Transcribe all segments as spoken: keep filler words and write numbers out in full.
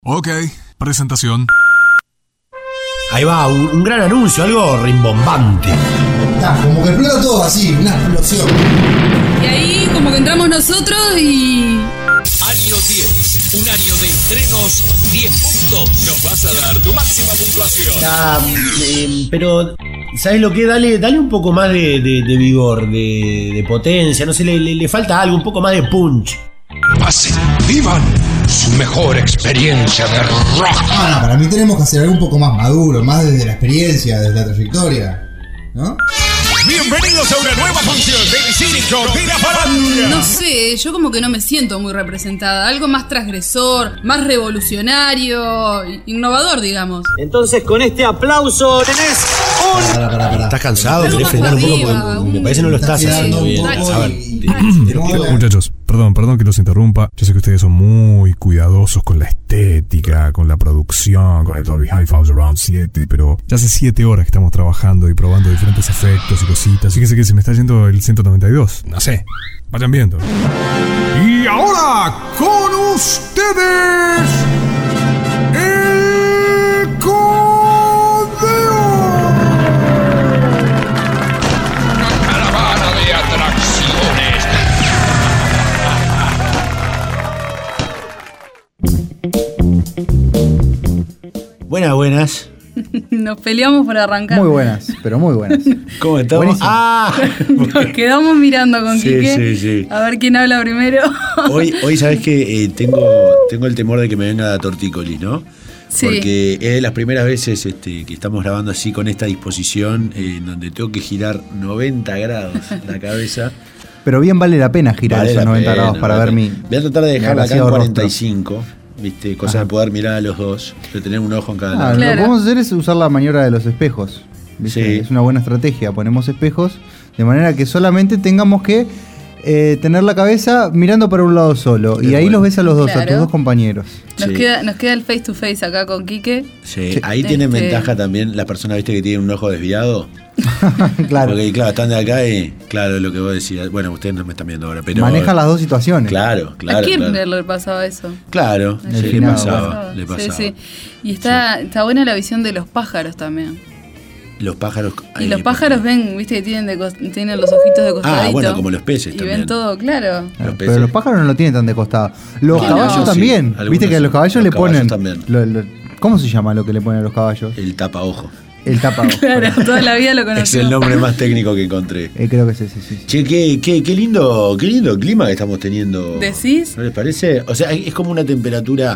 Ok, presentación. Ahí va, un, un gran anuncio, algo rimbombante. Ah, como que explota todo así, una explosión. Y ahí como que entramos nosotros y... Año diez, un año de estrenos, diez puntos. Nos vas a dar tu máxima puntuación. Ah, eh, pero, ¿sabes lo que? Dale, dale un poco más de, de, de vigor, de, de potencia, no sé, le, le, le falta algo, un poco más de punch. Pasen, vivan su mejor experiencia de rock. Ah, no, para mí tenemos que hacer algo un poco más maduro, más desde la experiencia, desde la trayectoria, ¿no? Bienvenidos a una nueva función del Circo de la Farándula. No sé, yo como que no me siento muy representada. Algo más transgresor, más revolucionario, innovador, digamos. Entonces con este aplauso tenés un... Pará, pará, pará. ¿Estás cansado? Algo ¿Querés más frenar un poco? arriba, Porque me un- parece que no lo estás Estás haciendo tirando bien. un poco A ver, y- te- y- quiero- quiero- Muchachos, perdón, perdón que los interrumpa. Yo sé que ustedes son muy cuidadosos con la estética, con la producción, con el Dolby Hi-Fi Surround siete, pero ya hace siete horas que estamos trabajando y probando diferentes efectos y cositas. Fíjense que se me está yendo el ciento noventa y dos. No sé, vayan viendo. Y ahora, con ustedes, el Codeo. Caravana de atracciones. Buenas, buenas. Nos peleamos por arrancar. Muy buenas, pero muy buenas. ¿Cómo estamos? Buenísimo. Ah, Nos quedamos mirando con Sí, Quique. sí, sí. A ver quién habla primero. hoy, hoy sabes que eh, tengo, tengo el temor de que me venga tortícolis, ¿no? Sí. Porque es de las primeras veces este, que estamos grabando así con esta disposición, eh, en donde tengo que girar noventa grados la cabeza. Pero bien vale la pena girar Vale esos la noventa pena, grados para vale ver la mi. pena. Voy a tratar de mi dejarla acá en agraciado cuarenta y rostro. cinco, ¿viste? Cosa Ajá. de poder mirar a los dos, de tener un ojo en cada Ah, lado. Lo Claro. que podemos hacer es usar la maniobra de los espejos. ¿viste? Sí. Es una buena estrategia. Ponemos espejos de manera que solamente tengamos que eh, tener la cabeza mirando para un lado solo. Qué y ahí bueno. los ves a los dos, a Claro. tus dos compañeros. Nos, Sí. queda, nos queda el face to face acá con Quique. Sí, Sí. ahí tienen Este- ventaja también las personas, ¿viste? Que tienen un ojo desviado. Claro. Porque, claro, están de acá y, claro, lo que vos decías. Bueno, ustedes no me están viendo ahora, pero. Maneja las dos situaciones. Claro, claro. ¿A quién claro. le pasaba eso? Claro, El sí, le finado, pasaba, le pasaba. Sí, sí. Y está, está buena la visión de los pájaros también. Los pájaros. Y ahí, los pájaros ven, viste, que tienen, de cos- tienen los ojitos de costadito. Ah, bueno, como los peces Y también. ven todo, claro. Los Claro, peces. pero los pájaros no lo tienen tan de costado. Los ¿Qué caballos no? también. Sí, algunos Viste que a los sí. caballos Los le caballos ponen. también. lo- lo- ¿Cómo se llama lo que le ponen a los caballos? El tapaojo. El tapa. Claro, toda la vida lo Es conocemos. el nombre más técnico que encontré. Eh, creo que sí, sí, sí. Che, qué, qué, qué lindo, qué lindo clima que estamos teniendo. ¿Decís? ¿No les parece? O sea, es como una temperatura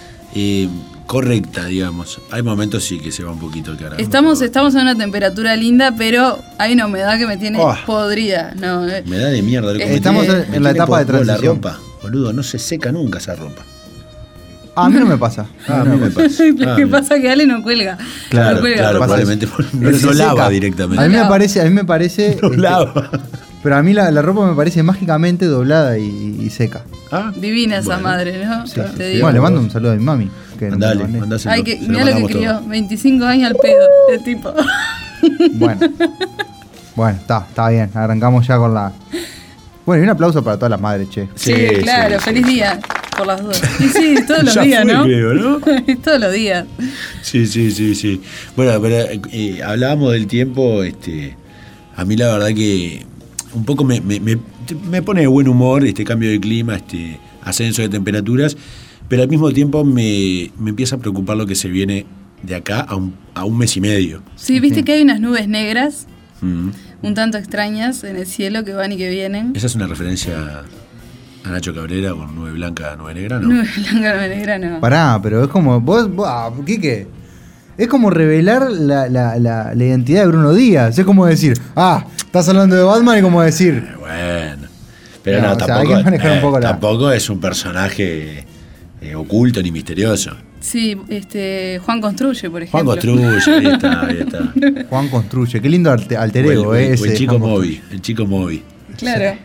eh, correcta, digamos. Hay momentos sí que se va un poquito el carajo. Estamos, estamos en una temperatura linda, pero hay una humedad que me tiene Oh. podrida. No, eh. Me da de mierda. me Estamos tiene- en- me en la tiene etapa de por- por transición. La ropa, boludo, no se seca nunca esa ropa. Ah, a mí no me pasa. Ah, a mí me pasa. Lo Ah, que mira. pasa es que Ale no cuelga. Claro, no cuelga. claro, pasa probablemente por- Pero no se lava seca. directamente. A mí me lava. parece, a mí me parece. No este, lava. Pero a mí la, la ropa me parece mágicamente doblada y, y seca. Ah, Divina esa bueno. madre, ¿no? Sí, Te sí, sí. digo. Bueno, le mando un saludo a mi mami. Que no me Mandale, lo mandé. mandáselo. Ay, que, se lo mirá lo que mandamos crió. todo. veinticinco años al pedo, el tipo. Bueno. Bueno, está, está bien. Arrancamos ya con la. Bueno, y un aplauso para todas las madres, che. Sí, Sí, claro, sí, feliz día por las dos. Y sí, todos los Ya días, fue, ¿no? creo, ¿no? Todos los días. Sí, sí, sí, sí. Bueno, pero eh, hablábamos del tiempo, este, a mí la verdad que un poco me, me, me, me pone de buen humor este cambio de clima, este ascenso de temperaturas, pero al mismo tiempo me, me empieza a preocupar lo que se viene de acá a un, a un mes y medio. Sí, viste que hay unas nubes negras, Mm. un tanto extrañas en el cielo que van y que vienen. ¿Esa es una referencia a Nacho Cabrera con nube blanca, nube negra? No. Nube blanca, nube negra, no. Pará, pero es como. Vos, vos ah, ¿qué? Es como revelar la, la, la, la identidad de Bruno Díaz. Es como decir, ah, estás hablando de Batman y como decir. Eh, Bueno, pero No, no, o sea, tampoco, hay que manejar un eh, poco la- tampoco es un personaje eh, oculto ni misterioso. Sí, este, Juan Construye, por ejemplo. Juan Construye, ahí está, ahí está. Juan construye. Qué lindo alter, alter O el, ego, o el- eh. o ese el chico Juan Moby, el chico Moby. Claro.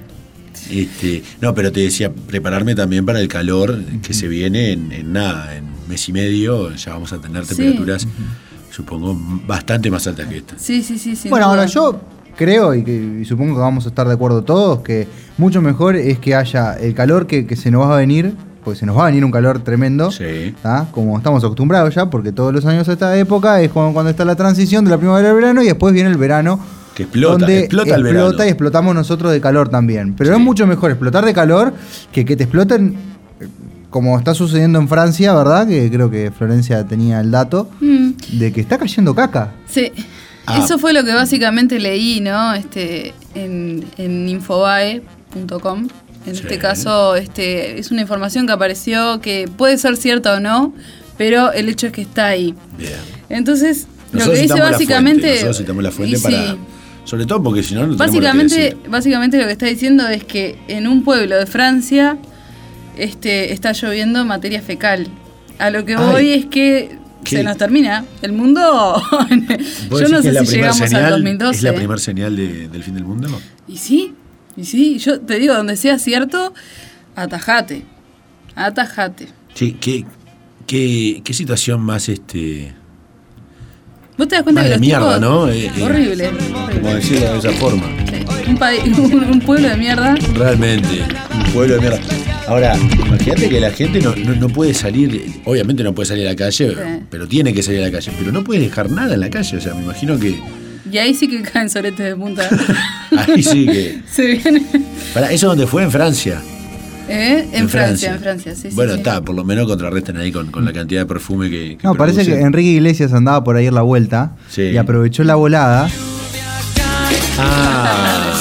Este, no, pero te decía, prepararme también para el calor que se viene en, en nada, en mes y medio, ya vamos a tener Sí. temperaturas, supongo, bastante más altas que esta. Sí, sí, sí. sin Bueno, duda. ahora yo creo, y, que, y supongo que vamos a estar de acuerdo todos, que mucho mejor es que haya el calor que, que se nos va a venir porque se nos va a venir un calor tremendo, Sí. ¿tá? Como estamos acostumbrados ya, porque todos los años a esta época es cuando, cuando está la transición de la primavera al verano y después viene el verano. Que explota, donde explota el explota verano. y explotamos nosotros de calor también. Pero Sí. es mucho mejor explotar de calor que que te exploten, eh, como está sucediendo en Francia, ¿verdad? Que creo que Florencia tenía el dato, Mm, de que está cayendo caca. sí. Ah. Eso fue lo que básicamente leí, ¿no? Este, en, en infobae punto com. En Sí. este caso, este, es una información que apareció que puede ser cierta o no, pero el hecho es que está ahí. Bien. Entonces, lo Nosotros que dice citamos la básicamente. fuente, nosotros citamos la fuente y para. sí. Sobre todo porque si no, no tenemos nada que Básicamente, decir. básicamente lo que está diciendo es que en un pueblo de Francia este, está lloviendo materia fecal. A lo que Ay. voy es que ¿Qué? se nos termina. El mundo. ¿Vos Yo decís no que sé es la si primer llegamos señal, al dos mil doce. ¿Es la primera señal de- del fin del mundo? Y sí, y sí. Yo te digo, donde sea cierto, atajate. Atajate. Sí, ¿qué, qué, qué situación más este. ¿Vos te das cuenta Más que de los mierda, tipos- ¿no? Eh, eh, horrible. Como horrible. decirlo de esa forma. Sí. Un, país- un, un pueblo de mierda. Realmente, un pueblo de mierda. Ahora, imagínate que la gente no, no, no puede salir, obviamente no puede salir a la calle, Sí. pero tiene que salir a la calle, pero no puede dejar nada en la calle. O sea, me imagino que Y ahí sí que caen soretes de punta. ahí sí que. Se viene. Para, ¿eso dónde fue? En Francia. ¿Eh? En, Francia, en Francia, sí, sí. Bueno, sí. está, por lo menos contrarrestan ahí con, con la cantidad de perfume que. que No, parece que producen. Enrique Iglesias andaba por ahí en la vuelta Sí. y aprovechó la volada. Ah,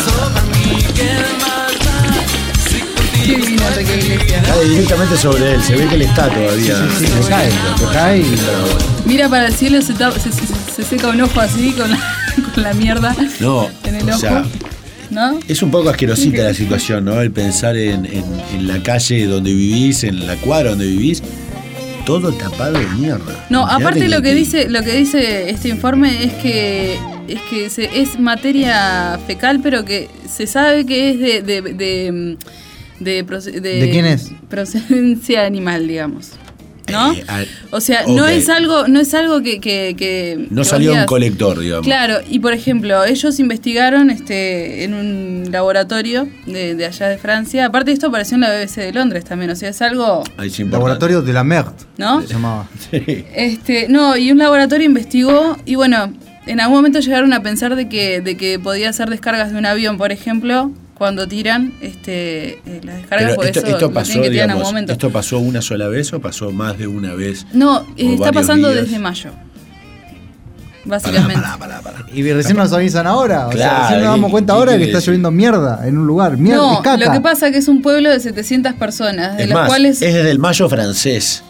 Qué divino Enrique Iglesias. cae directamente sobre él, se ve que él está todavía. Sí, se cae, se cae y... Mira para el cielo, se, tapa- se, se- se seca un ojo así con la, con la mierda No, en el o ojo. sea, ¿No? es un poco asquerosita la situación, ¿no? El pensar en, en- en la calle donde vivís, en la cuadra donde vivís, todo tapado de mierda. No, Imagínate aparte lo que dice, lo que dice este informe es que es que se- es materia fecal, pero que se sabe que es de de, de, de, proce- ¿De quién es? procedencia animal, digamos. ¿No? Eh, al- O sea, no ok. es algo, no es algo que, que, que- No que salió vos un digas- colector, digamos. Claro, y por ejemplo, ellos investigaron este en un laboratorio de, de allá de Francia. Aparte, esto apareció en la B B C de Londres también, o sea, es algo, Ahí sí importante. Laboratorio de la Merde, ¿no? se llamaba. Sí. Este, no, y un laboratorio investigó y bueno, en algún momento llegaron a pensar de que, de que podía hacer descargas de un avión, por ejemplo, cuando tiran este, eh, las descargas, Pero porque esto, eso esto lo pasó, tienen que tirar en digamos, algún momento. ¿esto pasó una sola vez o pasó más de una vez? No, eh, o está varios pasando días? desde mayo. Pará, Básicamente. pará, pará, pará. Y recién nos avisan ahora. O sea, Claro, recién nos damos ¿qué- cuenta qué ahora que quiere está decir? lloviendo mierda en un lugar. Mierda, es No, caca. lo que pasa es que es un pueblo de setecientas personas, de Es las más, cuales... es desde el mayo francés.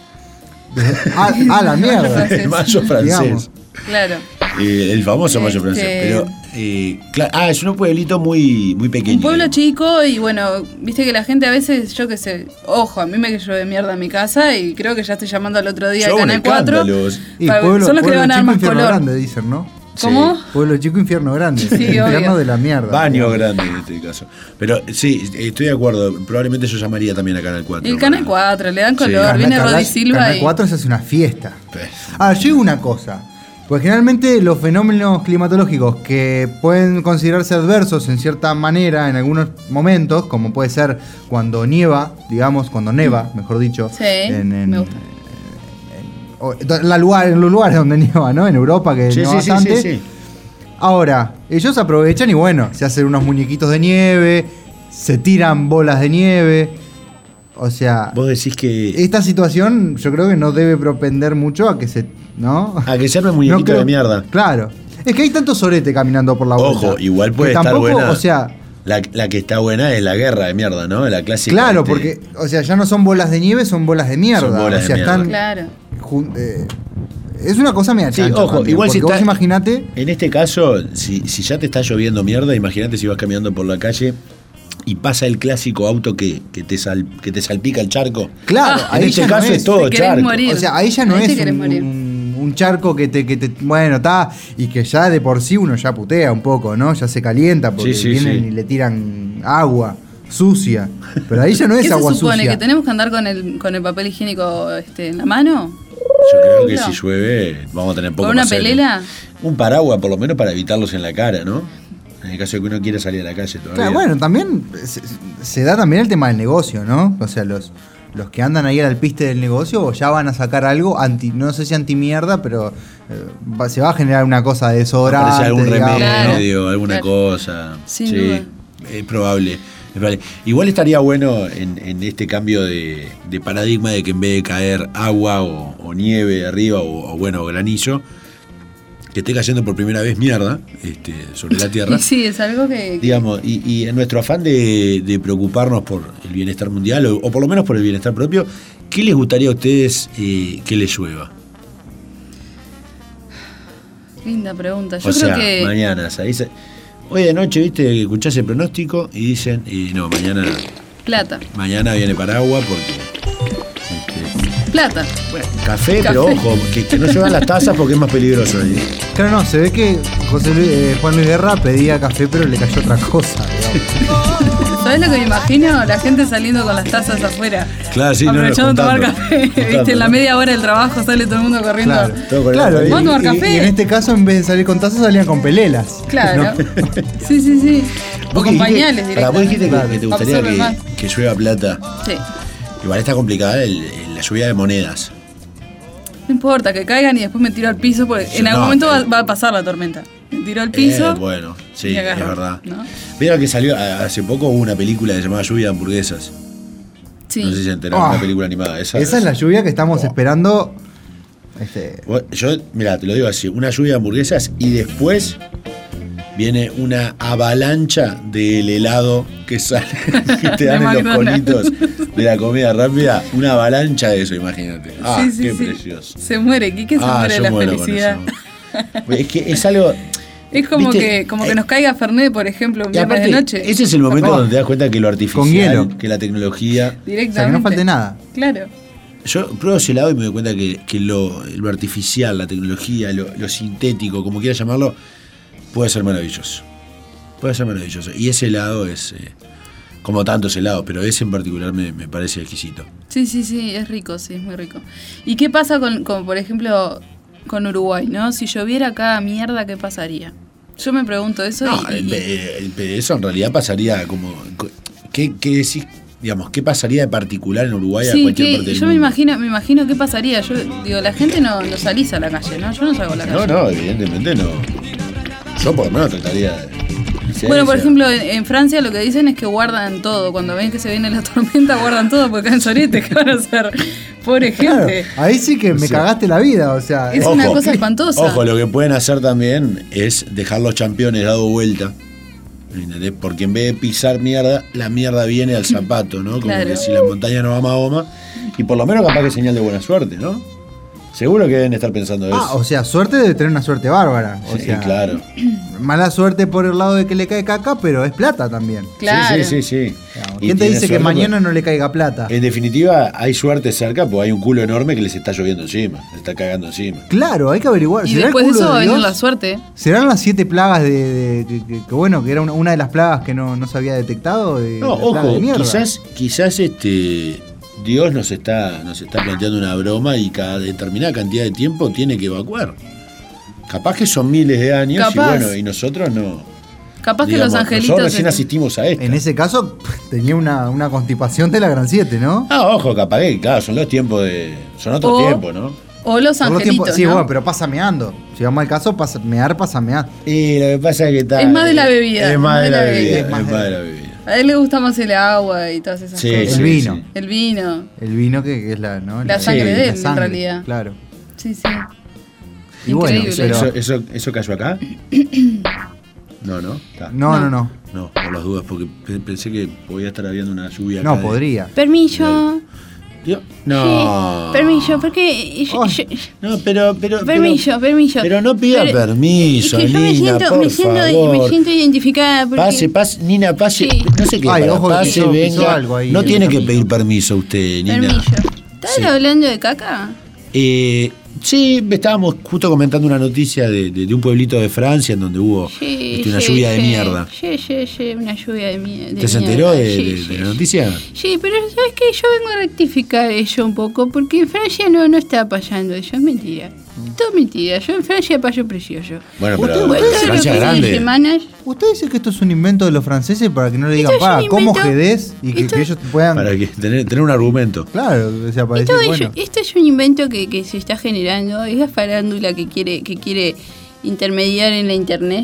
Ah, ah, la mierda. El mayo francés. Digamos. Claro. Eh, el famoso mayo Este- francés. Pero, eh, claro, ah, es un pueblito muy, muy pequeño. Un pueblo digamos. chico y bueno, viste que la gente a veces, yo qué sé, ojo, a mí me llueve mierda en mi casa y creo que ya estoy llamando al otro día Son al Canal cuatro. escándalos. Y para- pueblo, son los que le pueblo van a dar chico, más infierno color. grande, dicen, ¿no? ¿Cómo? Pueblo chico, infierno grande. Sí, infierno obvio. de la mierda. Baño grande en este caso. Pero sí, estoy de acuerdo. Probablemente yo llamaría también a Canal cuatro. El Canal para- cuatro, le dan Sí. color, Canal- viene Canal- Rodi Silva Canal y... cuatro se hace una fiesta. Pues, Ah, yo digo una cosa. Pues generalmente los fenómenos climatológicos que pueden considerarse adversos en cierta manera en algunos momentos, como puede ser cuando nieva, digamos, cuando neva, mejor dicho, Sí, en, en- me gusta. o- la lugar- en los lugares donde nieva, ¿no? En Europa, que Sí, nieva sí, sí, bastante. sí, sí. Ahora, ellos aprovechan y bueno, se hacen unos muñequitos de nieve, se tiran bolas de nieve. O sea, Vos decís que. esta situación yo creo que no debe propender mucho a que se. ¿No? A que se arme muñequito No creo- de mierda. Claro. Es que hay tanto sorete caminando por la vuelta. Ojo, igual puede que estar tampoco, buena. O sea, La, la que está buena es la guerra de mierda, ¿no? La clásica. claro, este, porque, o sea, ya no son bolas de nieve, son bolas de mierda. Son bolas o sea, de mierda. están. Claro. jun- eh, es una cosa media Sí, chancha ojo, también, igual si porque vos está- imaginate. En este caso, si, si ya te está lloviendo mierda, imagínate si vas caminando por la calle y pasa el clásico auto que, que, te, sal- que te salpica el charco. Claro, en ahí este ya caso no es, todo Te querés charco. morir. O sea, ahí ya no Ahí te es querés un, morir. un- un charco que te, que te. Bueno, está. Y que ya de por sí uno ya putea un poco, ¿no? Ya se calienta porque Sí, sí, vienen sí. y le tiran agua sucia. Pero ahí ya no ¿Qué es se agua supone? sucia. ¿Que tenemos que andar con el, con el papel higiénico este, en la mano? Yo creo que No. si llueve vamos a tener poco ¿Con una más serio. pelela? Un paraguas, por lo menos, para evitarlos en la cara, ¿no? En el caso de que uno quiera salir a la calle todavía. Claro, bueno, también se, se da también el tema del negocio, ¿no? O sea, los, los que andan ahí al piste del negocio ya van a sacar algo, anti, no sé si anti mierda, pero eh, va, se va a generar una cosa de desodorante. Parece algún digamos, remedio, ¿no? alguna Claro. cosa. Sin sí, duda. es probable. es probable. Igual estaría bueno en, en este cambio de, de paradigma de que en vez de caer agua o, o nieve de arriba o, o bueno, granizo, que esté cayendo por primera vez mierda este, sobre la tierra. Sí, es algo que... Digamos, y, y en nuestro afán de, de preocuparnos por el bienestar mundial, o, o por lo menos por el bienestar propio, ¿qué les gustaría a ustedes eh, que les llueva? Linda pregunta. Yo o creo sea, que... mañana, ¿sabes? Hoy de noche, viste, que escuchás el pronóstico y dicen, eh, no, mañana, Plata. mañana viene paraguas porque... este, Plata. bueno, café, Café. pero ojo, que, que no llevan las tazas porque es más peligroso ahí. Claro, no, se ve que José Luis, eh, Juan Luis Guerra pedía café, pero le cayó otra cosa, digamos. ¿Sabés lo que me imagino? La gente saliendo con las tazas afuera. Claro, sí, no, no, aprovechando a tomar juntando, café. juntando, Viste, en la ¿no? media hora del trabajo sale todo el mundo corriendo. Claro, Todo con el claro, café. y, ¿Vamos a tomar y- café? y en este caso, en vez de salir con tazas, salían con pelelas. Claro. ¿no? Sí, sí, sí. O Vos con dijiste- pañales pará, vos dijiste que, directamente. que te gustaría Absorbe más. que, que llueva plata. Sí. Igual está complicada el- el- la lluvia de monedas. No importa, que caigan y después me tiro al piso, porque Sí, en algún no, momento va, eh. va a pasar la tormenta. Me tiro al piso. Eh, bueno, sí, y es agarro, verdad. ¿no? Vieron que salió a- hace poco hubo una película que se llamaba Lluvia de hamburguesas. Sí. No sé si se enteraron, Ah, una película animada. Esa, Esa es la lluvia que estamos esperando. Este, Vos- Yo, mira, te lo digo así, una lluvia de hamburguesas y después viene una avalancha del helado que sale, que te dan De en los McDonald's. conitos de la comida rápida. Una avalancha de eso, imagínate. Ah, Sí, sí, qué sí. precioso. Se muere, Quique se Ah, muere de yo la muero con felicidad. eso. Es que es algo... Es como ¿viste? que como que Eh, nos caiga Fernet, por ejemplo, un Y viernes aparte, de noche. ese es el momento Oh. donde te das cuenta que lo artificial, Con hielo. que la tecnología... Directamente. o sea, que no falte nada. Claro. Yo pruebo ese helado y me doy cuenta que, que lo, lo artificial, la tecnología, lo, lo sintético, como quieras llamarlo, puede ser maravilloso. Puede ser maravilloso. Y ese helado es, eh, como tantos helados, pero ese en particular me, me parece exquisito. Sí, sí, sí, es rico, sí, es muy rico. ¿Y qué pasa con, con, por ejemplo, con Uruguay, no? Si lloviera acá mierda, ¿qué pasaría? Yo me pregunto eso No, y, y- eh, eh, eso en realidad pasaría como... ¿Qué, qué decís? Digamos, ¿qué pasaría de particular en Uruguay a sí, cualquier que parte del yo me mundo? imagino, me imagino qué pasaría. Yo digo, la gente no, no salís a la calle, ¿no? Yo no salgo a la calle. No, no, evidentemente no. Yo por lo menos trataría de... Bueno, por sea- ejemplo, en, en Francia lo que dicen es que guardan todo. Cuando ven que se viene la tormenta, guardan todo porque caen soretes. ¿Qué van a hacer? Pobre Claro, gente. ahí sí que me Sí. cagaste la vida, o sea. Es una cosa espantosa. Ojo, lo que pueden hacer también es dejar los championes dado vuelta. ¿Entendés? Porque en vez de pisar mierda, la mierda viene al zapato, ¿no? Como Claro. que si la montaña no va a Mahoma. Y por lo menos capaz que es señal de buena suerte, ¿no? Seguro que deben estar pensando eso. Ah, o sea, suerte de tener una suerte bárbara. O sí, sea, claro. mala suerte por el lado de que le cae caca, pero es plata también. Claro. Sí, sí, sí, sí. Digamos, Y ¿quién te tiene dice que suerte mañana porque- no le caiga plata? En definitiva, hay suerte cerca, porque hay un culo enorme que les está lloviendo encima, les está cagando encima. Claro, hay que averiguar. Y ¿Será el después de culo eso va a de venir Dios? la suerte. ¿Serán las siete plagas de, de- que, que- que bueno, que era una, una de las plagas que no, no se había detectado? De, No, la plaga ojo, de mierda? quizás, quizás este Dios nos está, nos está planteando una broma y cada determinada cantidad de tiempo tiene que evacuar. Capaz que son miles de años Capaz. y bueno, y nosotros no. Capaz que digamos, los angelitos. nosotros recién este- asistimos a esto. En ese caso, tenía una, una constipación de la gran siete, ¿no? Ah, ojo, capaz que, claro, son los tiempos de. Son otros O- tiempos, ¿no? O los Por los angelitos. tiempos- sí, ¿no? bueno, pero pasa meando. Si vamos al caso, pasa, mear pasa mear. Y lo que pasa es que está. Es más de la bebida, Es más de la bebida. Es más de la bebida. A él le gusta más el agua y todas esas Sí, cosas. El sí, vino. sí. El vino. El vino que, que es la, ¿no? La sangre de la él, en sangre, realidad. Claro. Sí, sí. Y bueno, Increíble. pero- ¿Eso, eso, ¿Eso cayó acá? No, no. Está. No, no, no. No, por las dudas, porque pe- pensé que podía estar habiendo una lluvia. No, acá de- podría. Permiso. Yo- No. Sí, permiso, porque. yo- Oh. yo- No, pero, pero. permiso, pero, permiso. Pero no pida Pero- permiso, es que yo me Nina, siento, por me siento, favor. me siento identificada. Porque, Pase, pase, Nina, pase. Sí. No sé qué, Ay, para, ojo que pase, pisó- pisó venga. algo ahí no en tiene el que camino. pedir permiso usted, Nina. Permiso. ¿Estás Sí. hablando de caca? Eh, Sí, estábamos justo comentando una noticia de, de, de un pueblito de Francia en donde hubo Sí, este, una sí, lluvia de sí. mierda. Sí, sí, sí, una lluvia de, mie- de ¿Te se enteró mierda. de, Sí, de- sí, de la sí. noticia? Sí, pero ¿sabes qué? Yo vengo a rectificar eso un poco, porque en Francia no, no está pasando eso, es mentira. Todo mentira, yo en Francia paso precioso. Bueno, Usted- pero usted- Todos los Francia es fines de grande. semana. ¿Usted dice que esto es un invento de los franceses para que no le digan, Esto es pa, un cómo invento- jedés? Y que, esto- que ellos puedan... Para que tener, tener un argumento. Claro, o sea, para Esto, decir, es- bueno... esto es un invento que, que se está generando, es la farándula que quiere, que quiere intermediar en la internet.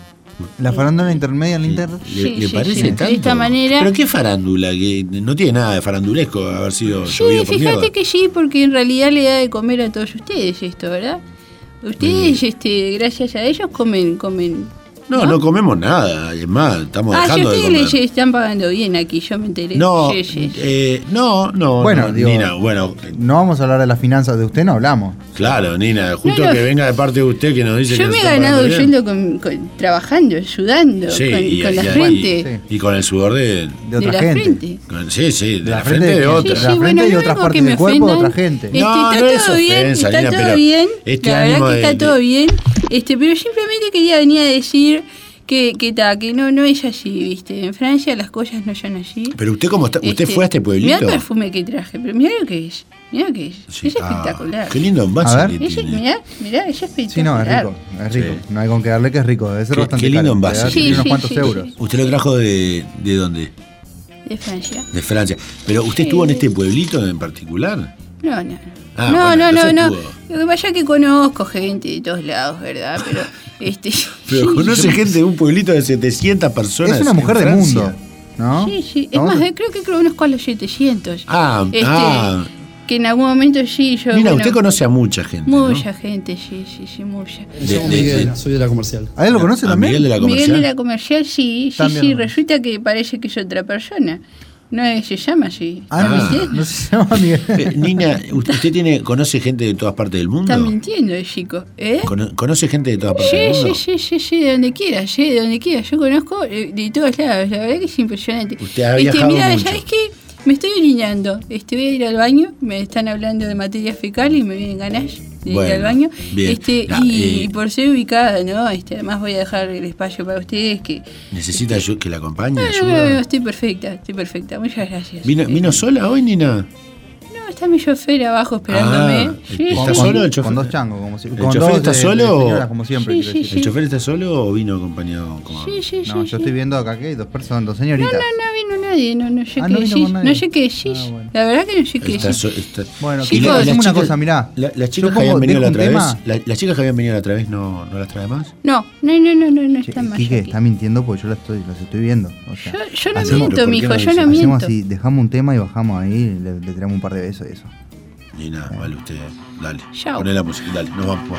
La farándula intermedia en la internet. ¿Le, Sí, le sí, parece sí. De tanto? esta manera- ¿Pero qué farándula? Que no tiene nada de farandulesco haber sido Sí, llovido por fíjate mierda. que sí, porque en realidad le da de comer a todos ustedes esto, ¿verdad? Ustedes, este, gracias a ellos, comen, comen. No, no comemos nada. Es más, estamos Ah, si dejando de ustedes comer. les están pagando bien aquí, yo me enteré. No, Sí, sí, sí. eh, no, no, Bueno, no, digo- Nina, bueno, No vamos a hablar de las finanzas de usted, no hablamos. claro, Nina, justo No, no. que venga de parte de usted que nos dice que Yo nos me he está ganado pagando bien. yendo con, con- trabajando, sudando, Sí, con, y- con y- la y- frente. sí. Y con el sudor de. De otra la gente. frente. con- sí, sí, de, De la, la frente frente de de- otra. Sí, sí. la frente bueno, y no otras digo partes que me del cuerpo de ofendan. otra gente. Este, No, está no es todo bien, ofensa, está Lina, todo pero bien. este la ánimo verdad que de- está todo bien. Este, pero simplemente quería venir a decir que, que, ta, que no, no es así, ¿viste? En Francia las cosas no son así. Pero usted, cómo está, ¿usted Este, fue a este pueblito? Mirá el perfume que traje, pero mirá lo que es. Mirá lo que es. Sí, Es ah, espectacular. Qué lindo envase A ver. que Ese- tiene. mirá, mirá, es espectacular. Sí, no, es rico, es rico. Sí. No hay con que darle que es rico, debe ser Qué- bastante qué lindo caro. envase. Debe Sí, tener unos sí, cuantos sí, euros. sí. ¿Usted lo trajo de, de dónde? De Francia. De Francia. ¿Pero usted Sí. estuvo en este pueblito en particular? No, no, no. Ah, no, bueno, no, no, entonces no. pudo. Lo que pasa es que conozco gente de todos lados, ¿verdad? Pero, este. Pero sí, conoce gente de un pueblito de setecientas personas. Es una en mujer de Francia. mundo, ¿no? Sí, sí. Es Vamos más, a- eh, creo que conozco a los setecientos. Ah, Este, ah. Que en algún momento sí, yo. Mira, bueno, usted conoce a mucha gente. ¿no? Mucha gente, sí, sí, sí, mucha. De- de- Miguel, de- soy de la comercial. ¿A él lo conoce ¿A también? Miguel de la comercial? Miguel de la comercial, sí, sí, También. sí. Resulta que parece que es otra persona. No es- se llama así. Ah, ¿Está no, mintiendo? no se llama Miguel. Eh, Nina, ¿usted usted tiene, conoce gente de todas partes del mundo? Está mintiendo el chico. ¿Eh? Cono- ¿Conoce gente de todas partes Sí, del sí, mundo? sí, sí, sí, de donde quiera, sí, de donde quiera. Yo conozco eh, de todos lados, la verdad que es impresionante. Usted ha viajado mira, mucho. ¿sabes qué? Me estoy orinando. Este, voy a ir al baño, me están hablando de materia fecal y me vienen ganas de Bueno, ir al baño. bien. Este, Ya, y, eh. y por ser ubicada, ¿no? Este, además voy a dejar el espacio para ustedes que. ¿Necesita ayu- que la acompañe? No, no, ayuda? no, no, estoy perfecta, estoy perfecta. Muchas gracias. ¿Vino, Este, ¿Vino sola hoy, Nina? No, está mi chofer abajo esperándome. Ah, sí, ¿está sí, solo sí. el chofer? Con dos changos, como si. ¿El con chofer dos está de- de solo o- señoras, como siempre, Sí, quiero sí, decir. ¿El chofer está solo o vino acompañado? Como... Sí, sí, No, sí, yo sí. estoy viendo acá que hay dos personas, dos No, señoritas. no, no vino nadie, no, no sé Ah, qué no vino decís. con nadie. No sé qué decís. Ah, bueno. La verdad que no sé qué Está decís. so- está- Bueno, Y chicos, la- las hacemos una chicas- cosa, mirá. la- las chicas Yo que habían pongo- venido la dejo otra un vez, tema. la- las chicas que habían venido la otra vez no, no las trae más. No, no, no, no, no, no Che, están más Quique aquí. está mintiendo porque yo las estoy, las estoy viendo. O sea, Yo, yo no hacemos- miento, ¿por qué mijo, no yo dice? no hacemos miento. así, dejamos un tema y bajamos ahí, le, le tiramos un par de besos y eso. Ni nada, vale, usted, dale. Chao. Poné la música, dale, nos vamos.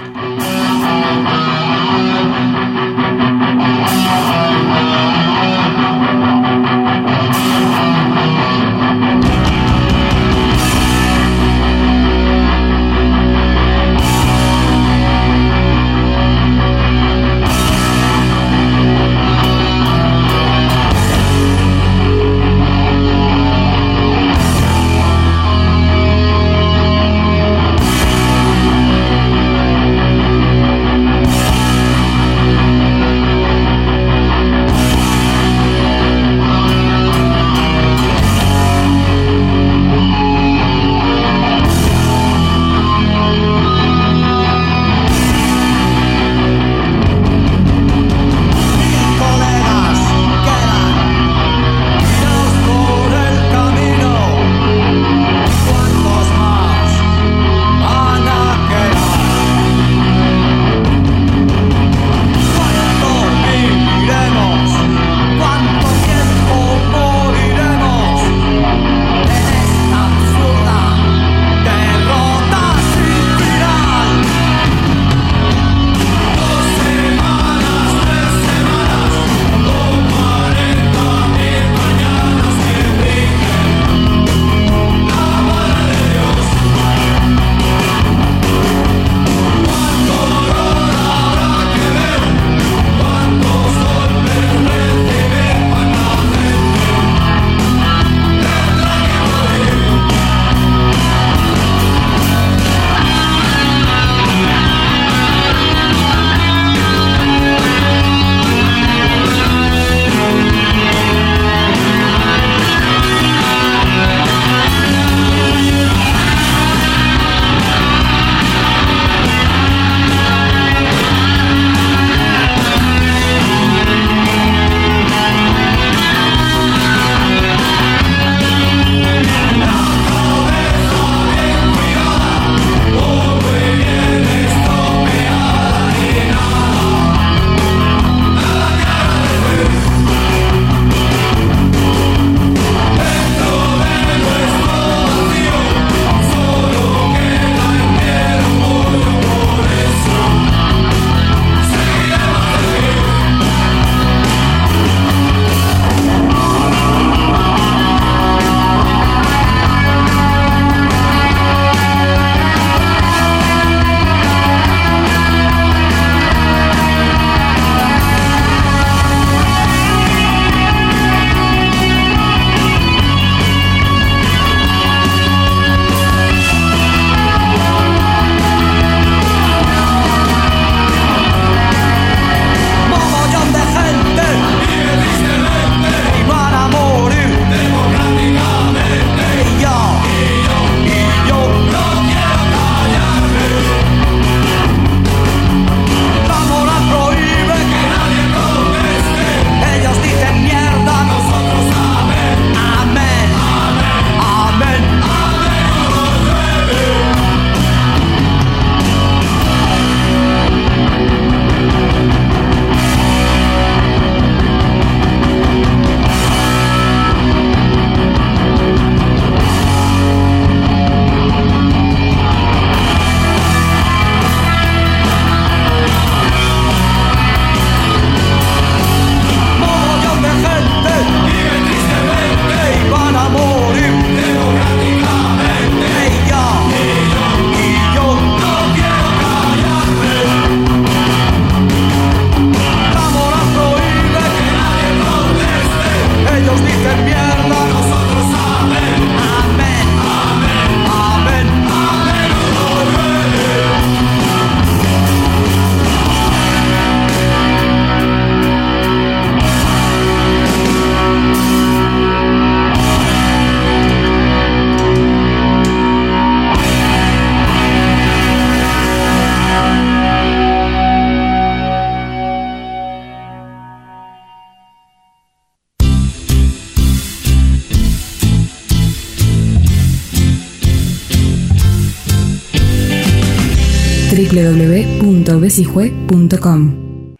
doble u doble u doble u punto besijue punto com.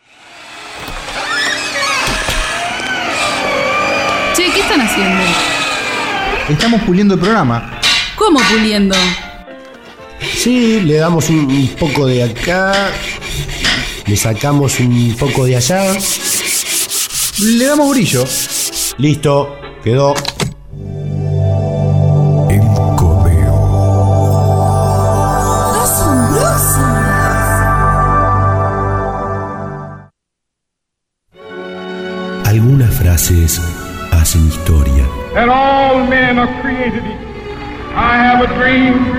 Che, ¿qué están haciendo? Estamos puliendo el programa. ¿Cómo puliendo? Sí, le damos un, un poco de acá, le sacamos un poco de allá. Le damos brillo. Listo, quedó. El codeo. Algunas frases hacen historia. That all men are created equal. I have a dream.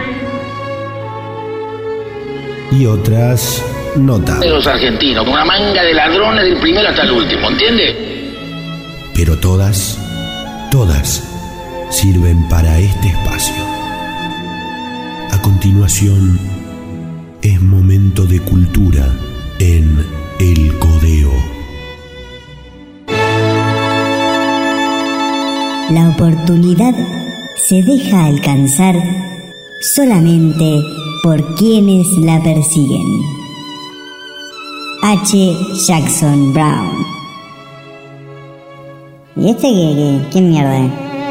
Y otras no tanto. Los argentinos, con una manga de ladrones del primero hasta el último, ¿entiende? Pero todas, todas sirven para este espacio. A continuación, es momento de cultura en El Codeo. La oportunidad se deja alcanzar solamente por quienes la persiguen. H. Jackson Brown. ¿Y este qué, qué, quién mierda es?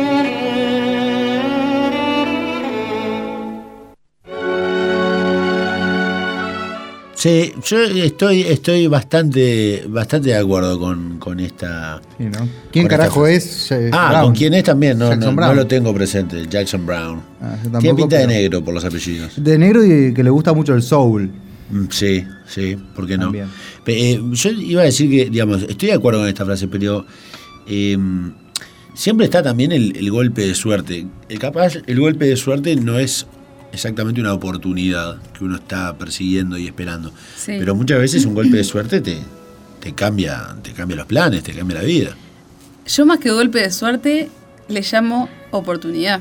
Sí, yo estoy, estoy bastante, bastante de acuerdo con, con esta. Sí, ¿no? ¿Quién con carajo esta es? Eh, ah, Brown? ¿con quién es también? No, no, Brown. no lo tengo presente. Jackson Brown. Ah, yo tampoco, Tiene pinta de pero- negro por los apellidos. De negro y que le gusta mucho el soul. Mm, Sí, sí, ¿por qué no? También. Pe- eh, yo iba a decir que, digamos, estoy de acuerdo con esta frase, pero eh, siempre está también el, el golpe de suerte. El capaz, el golpe de suerte no es exactamente una oportunidad que uno está persiguiendo y esperando. Sí. Pero muchas veces un golpe de suerte te, te cambia, te cambia los planes, te cambia la vida. Yo más que golpe de suerte le llamo oportunidad.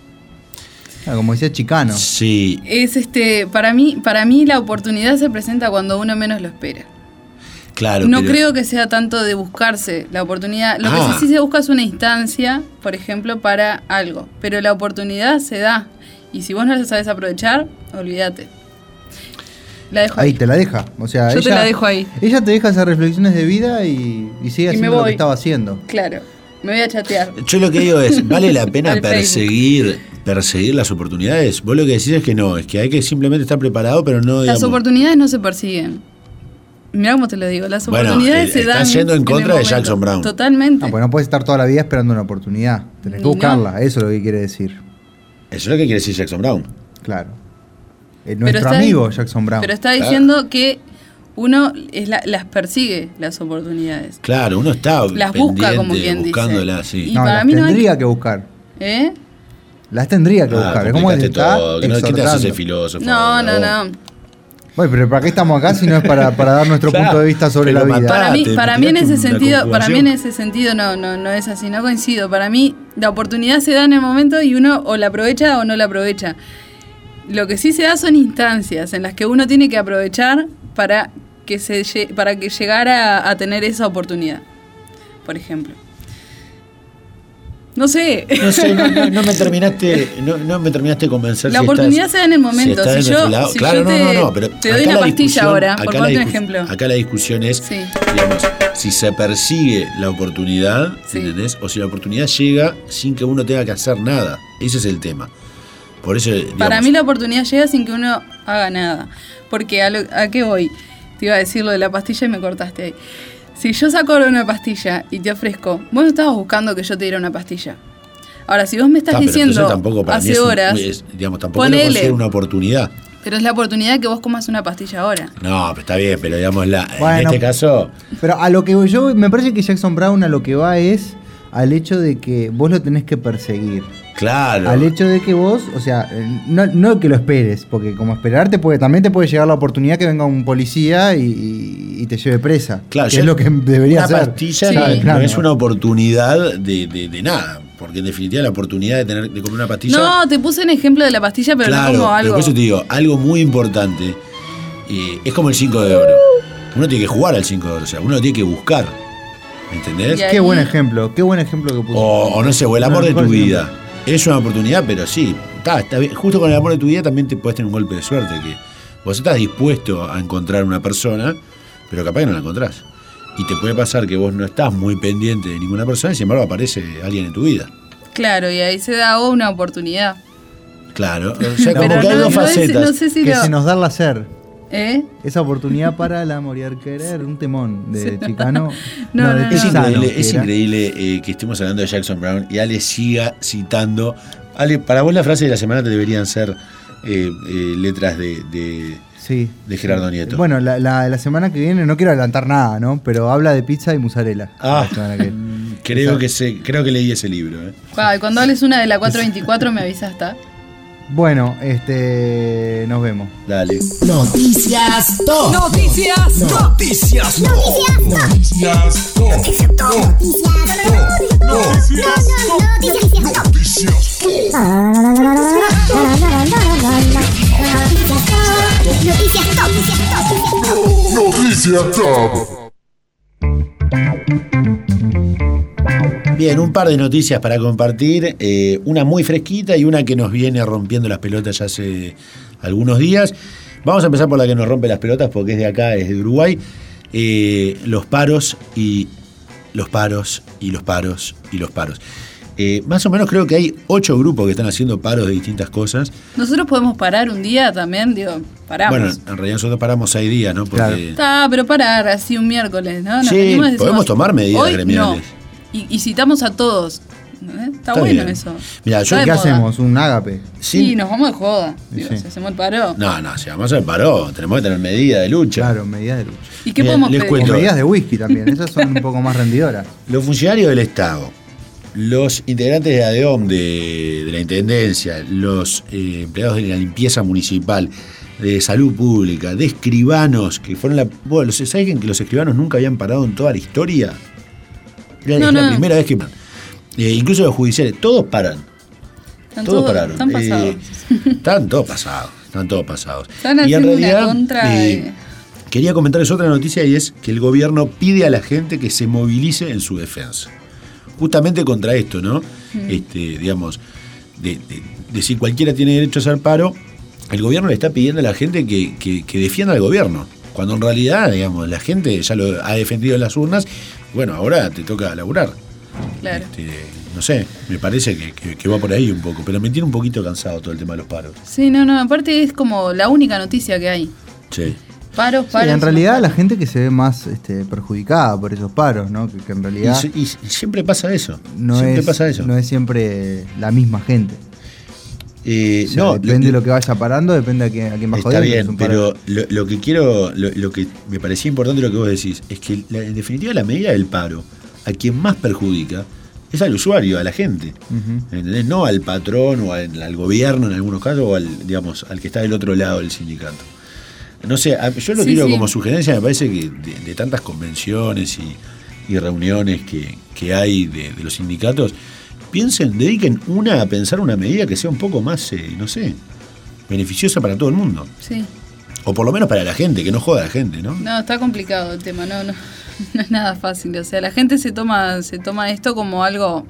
Ah, como decía Chicano. Sí. Es este, para mí, para mí la oportunidad se presenta cuando uno menos lo espera. Claro. No pero- creo que sea tanto de buscarse la oportunidad. Lo Ah. que sí se busca es una instancia, por ejemplo, para algo. Pero la oportunidad se da. Y si vos no la sabes aprovechar, olvídate. La dejo ahí. Ahí te la deja. O sea, Yo ella, te la dejo ahí. Ella te deja esas reflexiones de vida y, y sigue Y me haciendo lo voy. que estaba haciendo. Claro. Me voy a chatear. Yo lo que digo es, ¿vale la pena Al perseguir, perseguir las oportunidades? Vos lo que decís es que no, es que hay que simplemente estar preparado, pero no, Las digamos... oportunidades no se persiguen. Mirá cómo te lo digo. Las Bueno, oportunidades eh, se dan. estás yendo en el contra de momento. Jackson Brown. Totalmente. No, pues no puedes estar toda la vida esperando una oportunidad. Tenés que No. buscarla. Eso es lo que quiere decir. Eso es lo que quiere decir Jackson Brown. Claro. Eh, Pero nuestro está- amigo Jackson Brown. Pero está diciendo que uno es la- las persigue, las oportunidades. Claro, uno está Las busca, como pendiente, quien dice. buscándolas, sí. Y no, para las mí no hay tendría que- que buscar. ¿Eh? Las tendría que Ah, buscar. Es como que complicaste está todo, que no- ¿qué te haces exhortando. el filósofo? No, no, No. no. Bueno, pero ¿para qué estamos acá si no es para, para dar nuestro Claro, punto de vista sobre pero la vida? matá. Para mí, te para mí en tiraste ese una sentido, para mí en conjugación. ese sentido no, no, no es así, no coincido. Para mí la oportunidad se da en el momento y uno o la aprovecha o no la aprovecha. Lo que sí se da son instancias en las que uno tiene que aprovechar para que se lle- para que llegara a, a tener esa oportunidad. Por ejemplo. No sé. No sé, no, no- no me terminaste, no, no me terminaste de convencer. La si oportunidad estás- se da en el momento. estás Si de yo- nuestro lado. si claro, yo no, te- no, no, pero te doy acá una la pastilla discusión- ahora, acá por la ponerte un discus- ejemplo. Acá la discusión es, Sí. digamos, si se persigue la oportunidad, Sí. ¿entendés? O si la oportunidad llega sin que uno tenga que hacer nada. Ese es el tema. Por eso, digamos, Para mí la oportunidad llega sin que uno haga nada. Porque a, lo- ¿a qué voy? Te iba a decir lo de la pastilla y me cortaste ahí. Si yo saco ahora una pastilla y te ofrezco, vos no estabas buscando que yo te diera una pastilla. Ahora, si vos me estás Ah, pero diciendo entonces tampoco para mí hace es un- horas, es, digamos, tampoco lo ponele. considero una oportunidad. pero es la oportunidad que vos comas una pastilla ahora. No, pero está bien, pero digamos, la, en Bueno. este caso, Pero a lo que yo me parece que Jackson Brown a lo que va es al hecho de que vos lo tenés que perseguir. claro. Al hecho de que vos, o sea, eh, no, no que lo esperes, porque como esperarte puede, también te puede llegar la oportunidad que venga un policía y, y- y te lleve presa. Claro, que yo- es lo que debería una hacer. pastilla Sí. no, Claro, no claro. es una oportunidad de, de- de nada, porque en definitiva la oportunidad de tener de comer una pastilla. No, te puse un ejemplo de la pastilla, pero claro, no como pero algo. por eso te digo, algo muy importante eh, es como el cinco de oro. Uno tiene que jugar al cinco de oro, o sea, uno lo tiene que buscar. ¿Me entendés? Y ahí- Qué buen ejemplo, qué buen ejemplo que puso. O, o no sé, o el amor No, de tu mejor vida. Es una oportunidad, pero sí, está, está bien. Justo con el amor de tu vida también te puedes tener un golpe de suerte que Vos estás dispuesto a encontrar una persona, pero capaz que no la encontrás. Y te puede pasar que vos no estás muy pendiente de ninguna persona y sin embargo aparece alguien en tu vida. Claro, y ahí se da una oportunidad. Claro, o sea, como Pero que hay no- dos no es- facetas. no sé si Que lo- se nos da el hacer. ¿Eh? Esa oportunidad para la morir querer, un temón de Chicano. No, de no, no. Es Pisano, increíble, que es era. increíble eh, que estemos hablando de Jackson Brown y Ale siga citando. Ale, para vos la frase de la semana te deberían ser eh, eh, letras de, de, Sí. de Gerardo Nieto. Bueno, la, la, la semana que viene no quiero adelantar nada, ¿no? Pero habla de pizza y mozzarella. Ah, La semana que- creo que sé, creo que leí ese libro. ¿eh? Pa, y cuando hables una de la cuatro veinticuatro me avisas, ¿está? Bueno, este. Nos vemos. Dale. Noticias Top. Noticias Top. Noticias Top. Noticias Top. Noticias Top. Noticias Top. Noticias Top. Bien, un par de noticias para compartir, eh, una muy fresquita y una que nos viene rompiendo las pelotas ya hace algunos días. Vamos a empezar por la que nos rompe las pelotas porque es de acá, es de Uruguay. Eh, los paros y los paros y los paros y los paros. Eh, más o menos creo que hay ocho grupos que están haciendo paros de distintas cosas. Nosotros podemos parar un día también, digo, paramos. Bueno, en realidad nosotros paramos seis días, ¿no? Porque Está, pero parar así un miércoles, ¿no? Nos Sí, venimos y decimos, podemos tomar medidas hoy gremiales. no. Y, y citamos a todos. ¿eh? Está, Está bueno bien. eso. Mirá, yo- Está de ¿Qué moda. hacemos? ¿Un ágape? Sí, nos vamos de joda. Digo, Sí. si hacemos el paro. No, no, si vamos al paro, tenemos que tener medidas de lucha. Claro, medidas de lucha. ¿Y qué Bien, podemos les pedir? cuento. O medidas de whisky también. Esas son un poco más rendidoras. Los funcionarios del Estado, los integrantes de ADEOM, de, de la Intendencia, los eh, empleados de la limpieza municipal, de salud pública, de escribanos, que fueron la... Bueno, ¿saben que los escribanos nunca habían parado en toda la historia? Era No, es la no. primera vez que... eh, incluso los judiciales, todos paran. Están Todos todos- pararon. Están pasados. Eh, están todos pasados. Están todos pasados. Están y en haciendo una realidad, contra eh, de- quería comentarles otra noticia y es que el gobierno pide a la gente que se movilice en su defensa. Justamente contra esto, ¿no? Mm. Este, digamos, de, de- de si cualquiera tiene derecho a hacer paro, el gobierno le está pidiendo a la gente que, que- que defienda al gobierno. Cuando en realidad, digamos, la gente ya lo ha defendido en las urnas, bueno, ahora te toca laburar. Claro. Este, no sé, me parece que, que- que va por ahí un poco, pero me tiene un poquito cansado todo el tema de los paros. Sí, no, no. Aparte es como la única noticia que hay. Sí. Paros, Sí, paros. en realidad la gente que se ve más este, perjudicada por esos paros, ¿no? Que, que en realidad Y, y- y siempre pasa eso. no, siempre es, pasa eso. no es siempre la misma gente. Eh, O sea, no, depende lo- de lo que vaya parando, depende a quién, a quién va Está jodiendo. bien, Es un paro. pero lo, lo que quiero, lo, lo que me parecía importante lo que vos decís, es que la- en definitiva la medida del paro, a quien más perjudica, es al usuario, a la gente. Ujú. ¿Entendés? No al patrón o al, al gobierno en algunos casos, o al, digamos, al que está del otro lado del sindicato. No sé, a- yo lo Sí, tiro sí. como sugerencia, me parece que de, de tantas convenciones y, y reuniones que, que hay de, de los sindicatos, piensen, dediquen una a pensar una medida que sea un poco más, eh, no sé, beneficiosa para todo el mundo. Sí. O por lo menos para la gente, que no joda a la gente, ¿no? No, está complicado el tema, no, no, no es nada fácil. O sea, la gente se toma, se toma esto como algo,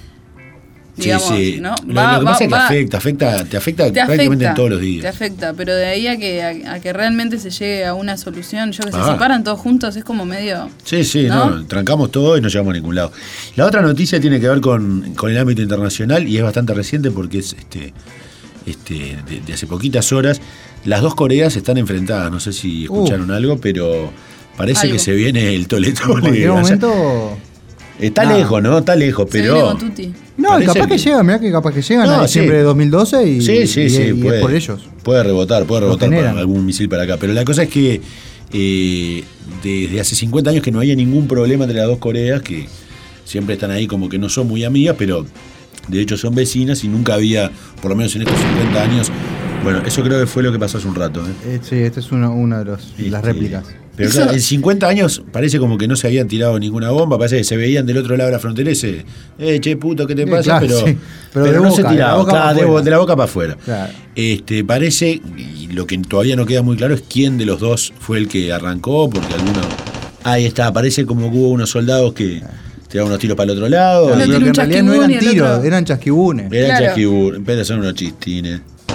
digamos, sí, sí. ¿no? Lo, Va- lo que va- pasa es que va- afecta, afecta, te afecta te prácticamente afecta, en todos los te días. afecta, pero de ahí a que, a, a que realmente se llegue a una solución, yo que se Ah. separan todos juntos, es como medio... Sí, sí, ¿no? no, trancamos todo y no llegamos a ningún lado. La otra noticia tiene que ver con, con el ámbito internacional y es bastante reciente porque es este, este, de, de hace poquitas horas. Las dos Coreas están enfrentadas, no sé si escucharon algo, pero parece Algo. que se viene el tole En tole. cualquier allá. momento. Está nada. lejos, ¿no? Está lejos, Se viene pero... con Tuti. No, Parece capaz que, que- llegan, mirá que capaz que llegan No, a diciembre sí. de dos mil doce y, Sí, sí, y- sí, y puede, es por ellos. puede rebotar, puede Lo rebotar para generan. algún misil para acá. Pero la cosa es que eh, desde hace cincuenta años que no había ningún problema entre las dos Coreas, que siempre están ahí como que no son muy amigas, pero de hecho son vecinas y nunca había, por lo menos en estos cincuenta años, bueno, eso creo que fue lo que pasó hace un rato. ¿eh? Eh, sí, esta es uno, una de, los, de las Este, réplicas. Pero claro, en cincuenta años parece como que no se habían tirado ninguna bomba, parece que se veían del otro lado de la frontera y se, eh, che, puto, ¿qué te Sí, pasa? claro, pero sí. Pero pero de no boca, se de la tiraban, boca claro, para de, afuera. de la boca para afuera. Claro. Este, parece, y lo que todavía no queda muy claro es quién de los dos fue el que arrancó, porque alguno... Ahí está, parece como que hubo unos soldados que tiraron unos tiros para el otro lado. Pero y- tiene que un en realidad no chasquibún eran y el tiros, otro- eran chasquibunes. Eran Claro. chasquibur, en vez de ser unos chistines.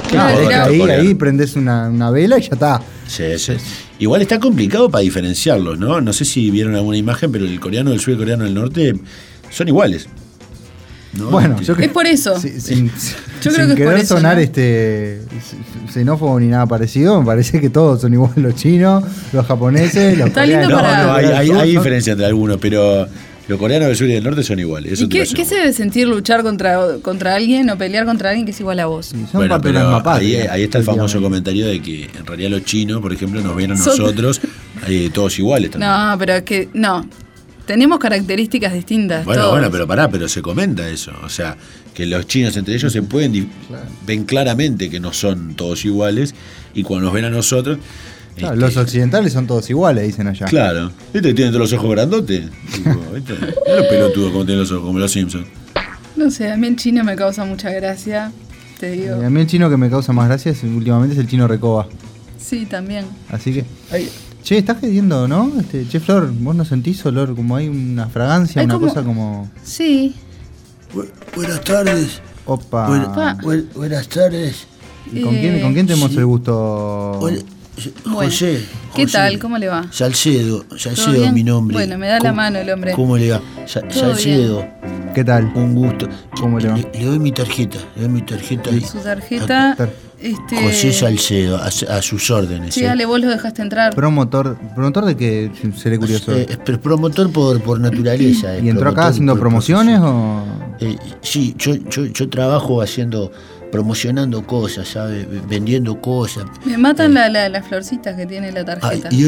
Claro, Otro ahí, coreano. ahí prendes una, una vela y ya está. Sí, sí. Igual está complicado para diferenciarlos, ¿no? No sé si vieron alguna imagen, pero el coreano del sur y el coreano del norte son iguales. ¿no? Bueno, yo Es por eso. Sí, sin, Yo sin creo que es querer por eso, sonar ¿no? este xenófobo ni nada parecido, me parece que todos son iguales, los chinos, los japoneses, los Está lindo coreanos. para- No, no, hay, hay, Todos hay son- diferencia entre algunos, pero los coreanos del sur y del norte son iguales. Eso ¿Y te qué, lo qué aseguro. se debe sentir luchar contra, contra alguien o pelear contra alguien que es igual a vos? Son Bueno, parte de pero la misma patria, ahí, ahí está el famoso efectivamente. comentario de que en realidad los chinos, por ejemplo, nos ven a Son- nosotros eh, todos iguales también. No, pero es que no. Tenemos características distintas. Bueno, todos. bueno, pero pará, pero se comenta eso. O sea, que los chinos entre ellos se pueden dif- ven claramente que no son todos iguales y cuando nos ven a nosotros. Claro, este, los occidentales son todos iguales, dicen allá. Claro. ¿Viste que tienen todos los ojos grandotes? Tipo, ¿viste? Mira los pelotudos como tienen los ojos, como los Simpsons. No sé, a mí el chino me causa mucha gracia. Te digo. A mí el chino que me causa más gracia es, últimamente es el chino Recoba. Sí, también. Así que. Che, estás queriendo, ¿no? Este, che, Flor, ¿vos no sentís olor? Como hay una fragancia, Hay una como- cosa como. Sí. Buenas tardes. Opa. Buena- buen- buenas tardes. ¿Y ¿Con, Eh, quién, ¿Con quién tenemos sí. el gusto? Hola, Bueno. José. ¿Qué José. tal? ¿Cómo le va? Salcedo, ¿Todo Salcedo bien? es mi nombre. Bueno, me da la ¿Cómo- mano el hombre. ¿Cómo le va? Sa- Todo Salcedo, ¿Qué tal? un gusto. ¿Cómo le va? Le, le doy mi tarjeta, le doy mi tarjeta. ahí. Su tarjeta. Tar- Este, José Salcedo, a, a sus órdenes. Sí, ¿eh? dale, vos lo dejaste entrar. Promotor. ¿Promotor de qué? Seré curioso. Eh, pero promotor por, por naturaleza. eh, ¿Y entró acá promotor haciendo por promociones profesión. o.? Eh, sí, yo, yo, yo trabajo haciendo, promocionando cosas, ¿sabes? Vendiendo cosas. Me matan la, la- las florcitas que tiene la tarjeta. Ay, yo-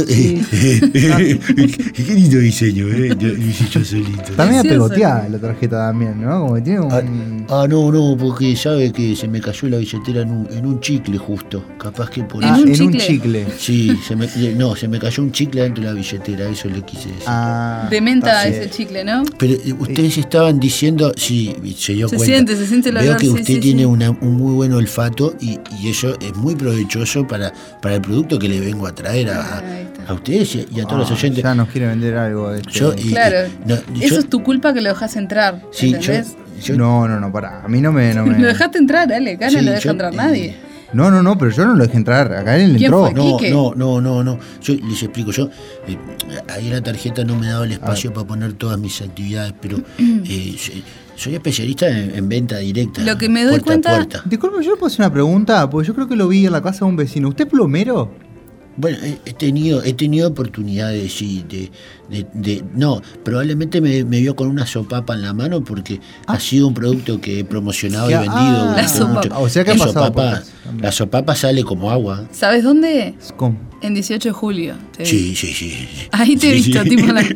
eh, qué lindo diseño, ¿eh? Yo, lo hice yo solito. Está media Precioso. pegoteada la tarjeta también, ¿no? Como que tiene un. Ah, ah, no, no, porque sabe que se me cayó la billetera en un, en un chicle justo. Capaz que por ¿En Ah, un en un chicle? chicle. Sí, se me, eh, no, se me cayó un chicle dentro de la billetera, eso le quise decir. Ah, De menta sí. ese chicle, ¿no? Pero eh, ustedes estaban diciendo, sí, se dio Se cuenta. siente, se siente el Veo olor, que sí, usted sí, tiene sí. una- un muy buen olfato y, y eso es muy provechoso para, para el producto que le vengo a traer a, Ahí está. a ustedes y a, y a todos ah, los oyentes. ya nos quiere vender algo. Este. Yo, y- Claro. no, Eso yo- es tu culpa que lo dejas entrar. sí, yo, ¿Entendés? yo- No, no, no, pará. A mí no me. No, me... Lo dejaste entrar, dale, acá Sí, no lo deja yo- entrar eh, nadie. no, no, no, pero yo no lo dejé entrar. Acá él ¿Quién entró. fue? No, Quique. no, no, no, no. Yo les explico. Yo eh, ahí en la tarjeta no me daba el espacio para poner todas mis actividades, pero eh, soy, soy especialista en, en venta directa. Lo que me doy puerta cuenta- A puerta. Disculpe, yo le puedo hacer una pregunta, porque yo creo que lo vi en la casa de un vecino. ¿Usted es plomero? Bueno, he, he tenido, he tenido oportunidades, sí, de, de, de- no, probablemente me, me vio con una sopapa en la mano porque ha sido un producto que he promocionado y Ya, vendido. ah, durante la sopapa. mucho- O sea que ha la pasado sopapa, por casa también. la sopapa sale como agua. ¿Sabes dónde? ¿Cómo? En dieciocho de julio. te vi. Sí, sí, sí. sí. Ahí te he Sí, visto, sí. tipo la...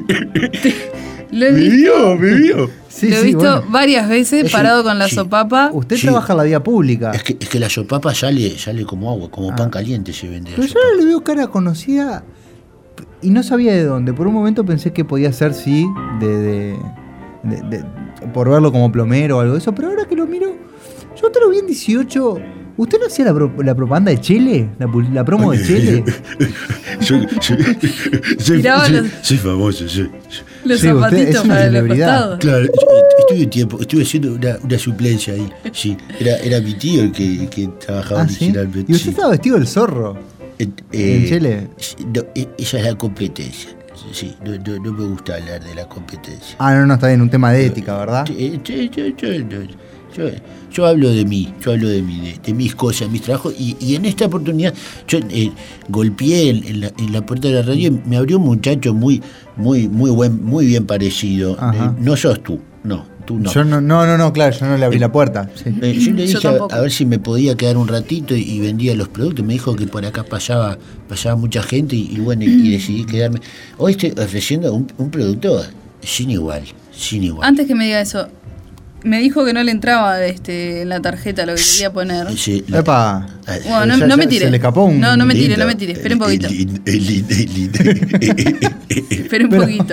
te- Lo he Me visto, vio, me vio. Sí, lo he sí, visto bueno. varias veces Es parado un- con la sí. sopapa. Usted Sí. trabaja en la vía pública. Es que, es que la sopapa sale, sale como agua, como pan caliente se vende. la Pero yo sopapa. ahora le veo cara conocida y no sabía de dónde. Por un momento pensé que podía ser, sí, de, de- de- de- por verlo como plomero o algo de eso. Pero ahora que lo miro, yo te lo vi en dieciocho. ¿Usted no hacía la, pro- la propaganda de Chele? ¿La, pu- la promo de Chele? Yo- yo- soy, Tiraba soy- los- soy famoso, sí. Los Sí, usted zapatitos es una para los celebridad. costados. Claro, yo estuve tiempo, estuve haciendo una, una suplencia ahí. Sí, era, era mi tío el que, que trabajaba Ah, ¿sí? originalmente. ¿Y usted sí. estaba vestido del zorro? Eh, ¿En eh, Chile? sí, no, e- esa es la competencia. Sí, no, no- no me gusta hablar de la competencia. Ah, no, no, está bien, un tema de ética, ¿verdad? Eh, yo, yo- yo- yo- yo- yo hablo de mí, yo hablo de mí, de, de mis cosas, mis trabajos, y, y en esta oportunidad yo eh, golpeé en, en la, en la puerta de la radio y me abrió un muchacho muy, muy, muy buen, muy bien parecido. Ajá. Eh, no sos tú, no, tú no. Yo no, no, no, no, claro, yo no le abrí la puerta. Sí. Eh, yo le Yo dije a, tampoco. a ver si me podía quedar un ratito y, y vendía los productos. Me dijo que por acá pasaba, pasaba mucha gente y, y bueno, y, y decidí quedarme. Hoy estoy ofreciendo un, un producto sin igual, sin igual. Antes que me diga eso, me dijo que no le entraba este, en la tarjeta lo que quería poner. Sí, la- Epa. Ah, Bueno, no, Ya- no ya me tire. se le escapó un No, no me tire, lindo, no me tire. Espera un eh, poquito. lindo, eh, lindo, eh, lindo. Espera un poquito.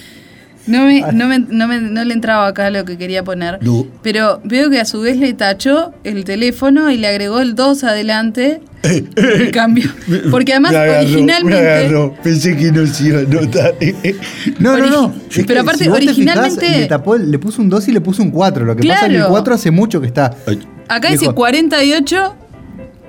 No, me, no, me, no, me, no le entraba acá lo que quería poner. No. Pero veo que a su vez le tachó el teléfono y le agregó el dos adelante. El cambio. Porque además Me agarró, originalmente. me agarró. Pensé que no se iba a notar. No, no, no. Origi- Es que pero aparte, si vos te originalmente- fijás, le, tapó, el- le puso un dos y le puso un cuatro. Lo que pasa es que el Claro. cuatro hace mucho que está. Acá Dijo, dice cuarenta y ocho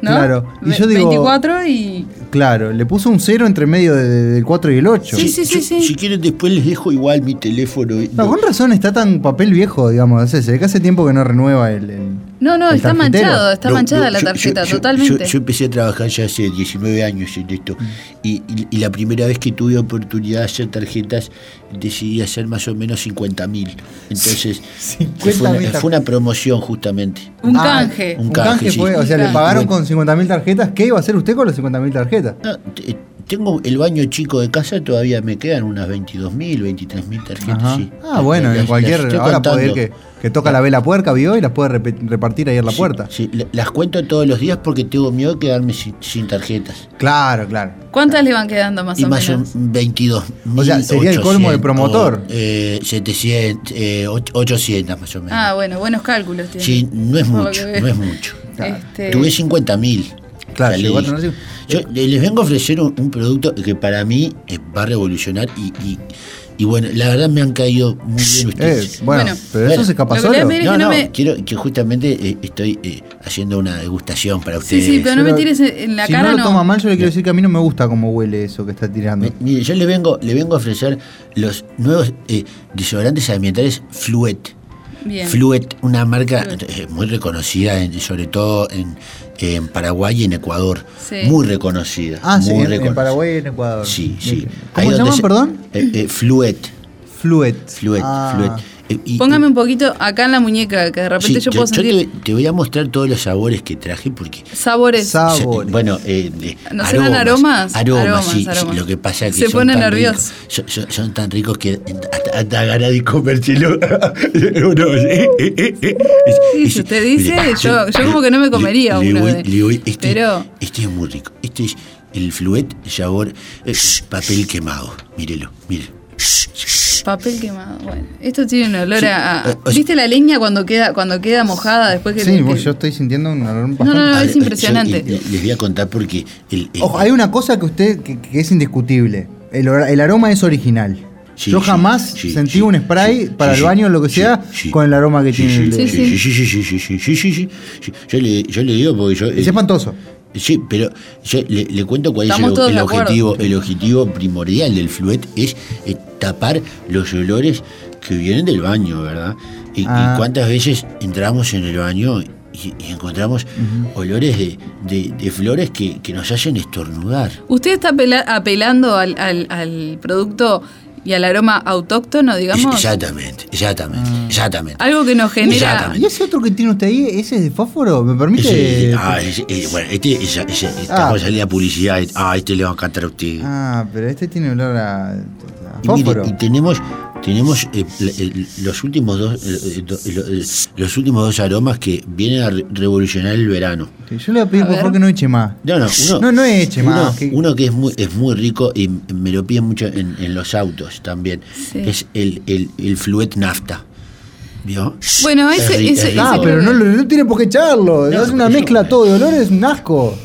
¿no? Claro. Y yo digo, veinticuatro y... Claro, le puso un cero entre medio de- de- del cuatro y el ocho. Sí, sí, sí, sí. Si quieren después les dejo igual mi teléfono. No, con razón está tan papel viejo, digamos. O sea, se ve que hace tiempo que no renueva el. el- No, no, el está tarjetero. manchado, está No, manchada no, la yo- tarjeta, yo- yo- totalmente. Yo, yo empecé a trabajar ya hace diecinueve años en esto. Y, y- y la primera vez que tuve oportunidad de hacer tarjetas, decidí hacer más o menos cincuenta mil. Entonces, fue una, fue una promoción justamente. Un canje. Un canje sí. fue, o sea, Un le canje. pagaron Bueno, con cincuenta mil tarjetas. ¿Qué iba a hacer usted con las cincuenta mil tarjetas? no, t- tengo el baño chico de casa, todavía me quedan unas veintidós mil, veintitrés mil tarjetas. Ajá. Sí. Ah, bueno, Las- en cualquier. las estoy Ahora puede ir contando. que, que toca la vela puerca, vio, y las puede repe- repartir ahí en la puerta. Sí, la- las cuento todos los días porque tengo miedo de quedarme sin, sin tarjetas. Claro, claro. ¿Cuántas le van quedando más Y o más o menos? veintidós. O sea, sería el colmo del promotor. O, eh, setecientos, eh, och- ochocientos más o menos. Ah, bueno, buenos cálculos tiene. Sí, no es Por lo mucho, que veo. no es mucho. Este, Tuve cincuenta mil. Claro, Ya le llegó a dije. tener- Yo eh, les vengo a ofrecer un, un producto que para mí eh, va a revolucionar y, y, y bueno, la verdad me han caído muy bien ustedes. Eh, bueno, Bueno, pero eso se escapa lo que le voy a solo. pedir es No, que no no, me- quiero que justamente eh, estoy eh, haciendo una degustación para ustedes. Sí, sí, pero no me tires en la si cara, no lo no. toma mal, yo le quiero decir que a mí no me gusta cómo huele eso que está tirando. Mire, yo le vengo, le vengo a ofrecer los nuevos eh, desodorantes ambientales Fluet. Bien. Fluet, una marca eh, muy reconocida, en- sobre todo en, en Paraguay y en Ecuador. Sí. Muy reconocida. Ah, sí, muy en, en reconocida. Paraguay y en Ecuador. Sí, sí. ¿Cómo Ahí se donde llaman, perdón? Eh, eh, Fluet. Fluet. Fluet, Ah. Fluet. Eh, y- Póngame un poquito acá en la muñeca, que de repente sí, yo puedo yo sentir te, te voy a mostrar todos los sabores que traje porque sabores. Se- bueno, eh, de- ¿No serán aromas? Aromas, Aromas, sí, sí, aromas. lo que pasa es que Se son pone tan nervioso. ricos, son, son- son tan ricos que hasta, hasta ganas de comértelo. Uno, eh, eh, eh, eh. Sí, si usted dice, Mire, yo, yo como que no me comería le uno. voy- de- le voy- este, pero este es muy rico. Este es el Fluet sabor eh, papel quemado. Mírelo, mire. papel quemado. Bueno, esto tiene un olor Sí, a. a- eh, o sea- ¿Viste la leña cuando queda cuando queda mojada después que? Sí, que- vos, yo estoy sintiendo un olor no, bastante. no, Ah, es eh, impresionante. yo, eh, les voy a contar porque el, el- Ojo, hay una cosa que usted que, que es indiscutible. El, ora- el aroma es original. Sí, Yo sí, jamás sí, sentí sí, un spray sí, para sí, el baño o lo que sí, sea sí. con el aroma que Sí, tiene sí, el. sí, sí, sí, sí, sí, sí, sí, sí, sí, sí, sí. Yo le, yo le digo porque yo. Es espantoso. Sí, pero yo le, le cuento cuál Estamos es todos el, de el acuerdo. objetivo. El objetivo primordial del Fluet es eh, tapar los olores que vienen del baño, ¿verdad? Y, Ah. y cuántas veces entramos en el baño y, y encontramos olores de, de- de flores que, que nos hacen estornudar. ¿Usted está apela- apelando al, al, al producto y al aroma autóctono, digamos? Exactamente, exactamente, exactamente. Algo que nos genera. Exactamente. ¿Y ese otro que tiene usted ahí, ese es de fósforo? ¿Me permite? Ese- ah, ese- eh, bueno, este, ese, ese, esta Ah. cosa salía publicidad. Ah, este le va a encantar a usted. Ah, pero este tiene olor a, a Y, mire, fósforo. y tenemos, tenemos eh, l- el- los últimos dos, eh, eh, do- eh, los últimos dos aromas que vienen a re- revolucionar el verano. Sí, yo le voy a pedir A por ver. favor que no eche más. No, no, uno, No, no eche uno, más. que- uno que es muy, es muy rico y me lo piden mucho en, en los autos también. Sí. Es el, el, el Fluet Nafta. ¿Vio? Bueno, Es ese- ri- ese- es rico. Ah, ese pero creo no, que- no tiene por qué echarlo. No, es una yo- mezcla todo de olores, es un asco.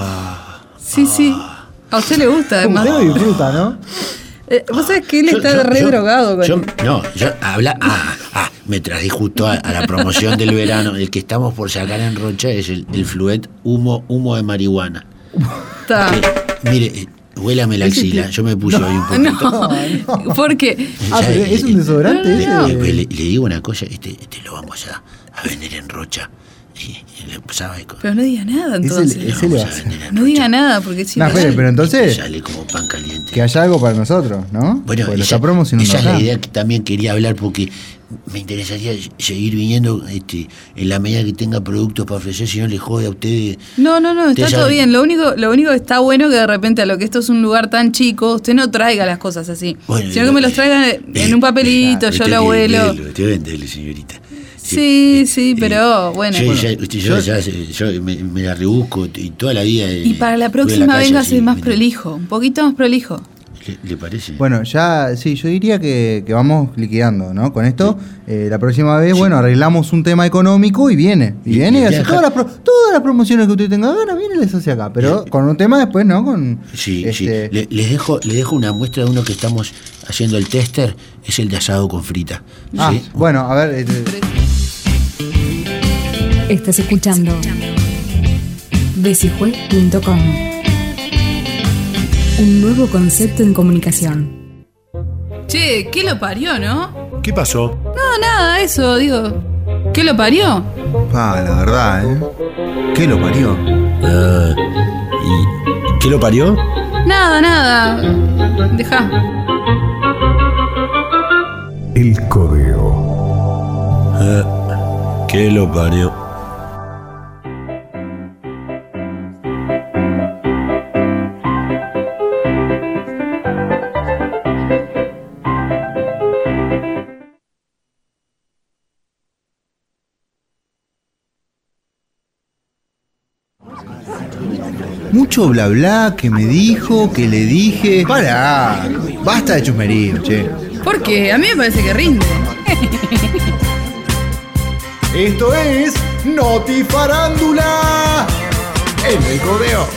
Sí, sí. A usted le gusta, además. Usted disfruta, ¿no? Eh, Vos sabés que él Yo- está yo- re yo- drogado con yo- No, yo habla. Ah, ah, me traje justo a, a la promoción del verano. El que estamos por sacar en Rocha es el, el Fluet humo, humo de marihuana. Está. Eh, mire, eh, huélame la axila. Yo me puse ahí un poquito. No, porque. Ah, pero es un desodorante Le, ese. le- le- le digo una cosa, este, este lo vamos a, a vender en Rocha. Y, y le- ¿sabe? Pero no diga nada Ese, entonces. ese le va a hacer. No diga nada porque si No, no- espere, pero entonces Sale como pan caliente. que haya algo para nosotros, ¿no? Bueno, Porque lo esa, está promocionando esa es la acá. idea que también quería hablar porque me interesaría seguir viniendo este, en la medida que tenga productos para ofrecer, si no le jode a ustedes. No, no, no, está Ustedes todo saben- bien. Lo único, lo único que está bueno que de repente a lo que esto es un lugar tan chico, usted no traiga las cosas así. Bueno, sino que me los traiga en un papelito, yo lo abuelo. Usted vendele, señorita. Sí, sí, pero bueno. Yo, ya, usted, yo, ya, yo me, me la rebusco y toda la vida. eh, Y para la estuve en próxima calle venga a así, ser más ¿me- prolijo, un poquito más prolijo. ¿Le, le parece? Bueno, ya, sí, yo diría que, que vamos liquidando, ¿no? Con esto, eh, la próxima vez, bueno, arreglamos un tema económico y viene. Y Y- viene y, y hace deja- todas las, pro- todas las promociones que usted tenga ganas, viene y les hace acá. Pero con un tema después, ¿no? Con, Sí, este, sí. Le- les, dejo, les dejo una muestra de uno que estamos haciendo el tester, es el de asado con frita. Ah, ¿sí? bueno, a ver. este, Estás escuchando besijue punto com. Un nuevo concepto en comunicación. Che, ¿qué lo parió, no? ¿Qué pasó? No, nada, eso, digo. ¿Qué lo parió? Ah, la verdad, ¿eh? ¿Qué lo parió? Ah, ¿y qué lo parió? Nada, nada. Deja. El codeo. Ah, ¿qué lo parió? Mucho bla bla, que me dijo, que le dije. Pará, basta de chusmerío, che. ¿Por qué? A mí me parece que rinde. Esto es Notifarándula en el codeo.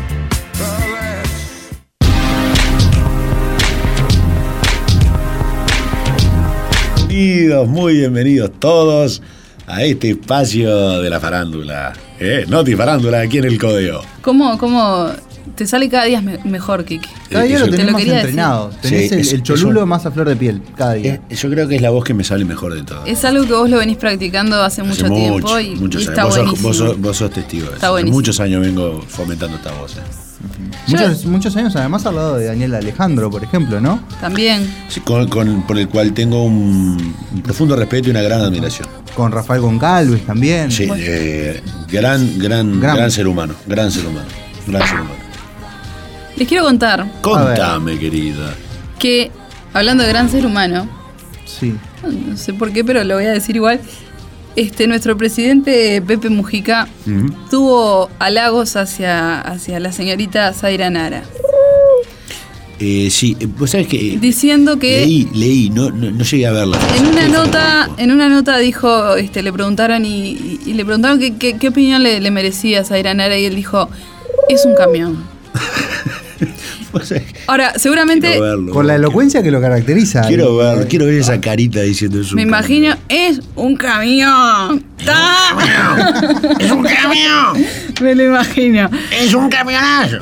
Bienvenidos, muy bienvenidos todos a este espacio de la farándula. ¿Eh? Notifarándula aquí en el codeo. ¿Cómo, cómo te sale cada día me- mejor, Kiki? Cada día Eh, lo yo- tenés te lo más quería entrenado. decir. Tenés Sí, el, es- el cholulo eso- más a flor de piel cada día. Eh, yo creo que es la voz que me sale mejor de todo. Es algo que vos lo venís practicando hace, Hace mucho tiempo mucho, y, muchos y años. está Vos sos, buenísimo. vos sos- vos sos testigo de eso. Está Hace buenísimo. muchos años vengo fomentando esta voz. eh. Muchos, muchos años además al lado de Daniel Alejandro, por ejemplo, ¿no? También. Sí, con, con- por el cual tengo un, un profundo respeto y una gran admiración. Con Rafael Goncalves también. Sí, eh, gran, gran, Gran. gran ser humano. Gran ser humano. Gran ser humano. Les quiero contar Contame, querida. que, hablando de gran ser humano, Sí. no sé por qué, pero lo voy a decir igual, este nuestro presidente Pepe Mujica Ujú. tuvo halagos hacia, hacia la señorita Zaira Nara, Eh, sí, eh, vos sabés que. eh, diciendo que Leí, leí, no, no, no llegué a verla. en una ¿Qué fue? nota, en una nota dijo, este, le preguntaron y, y- y le preguntaron qué, qué- qué opinión le, le merecía a Zaira Nara y él dijo, es un camión. Vos sabés que Ahora, seguramente, quiero verlo, Con la quiero- elocuencia que lo caracteriza. Quiero Y- ver, quiero ver esa carita diciendo eso. me imagino, es un camión. ¡Ta! ¡Es un camión! Me lo imagino. ¡Es un camionazo!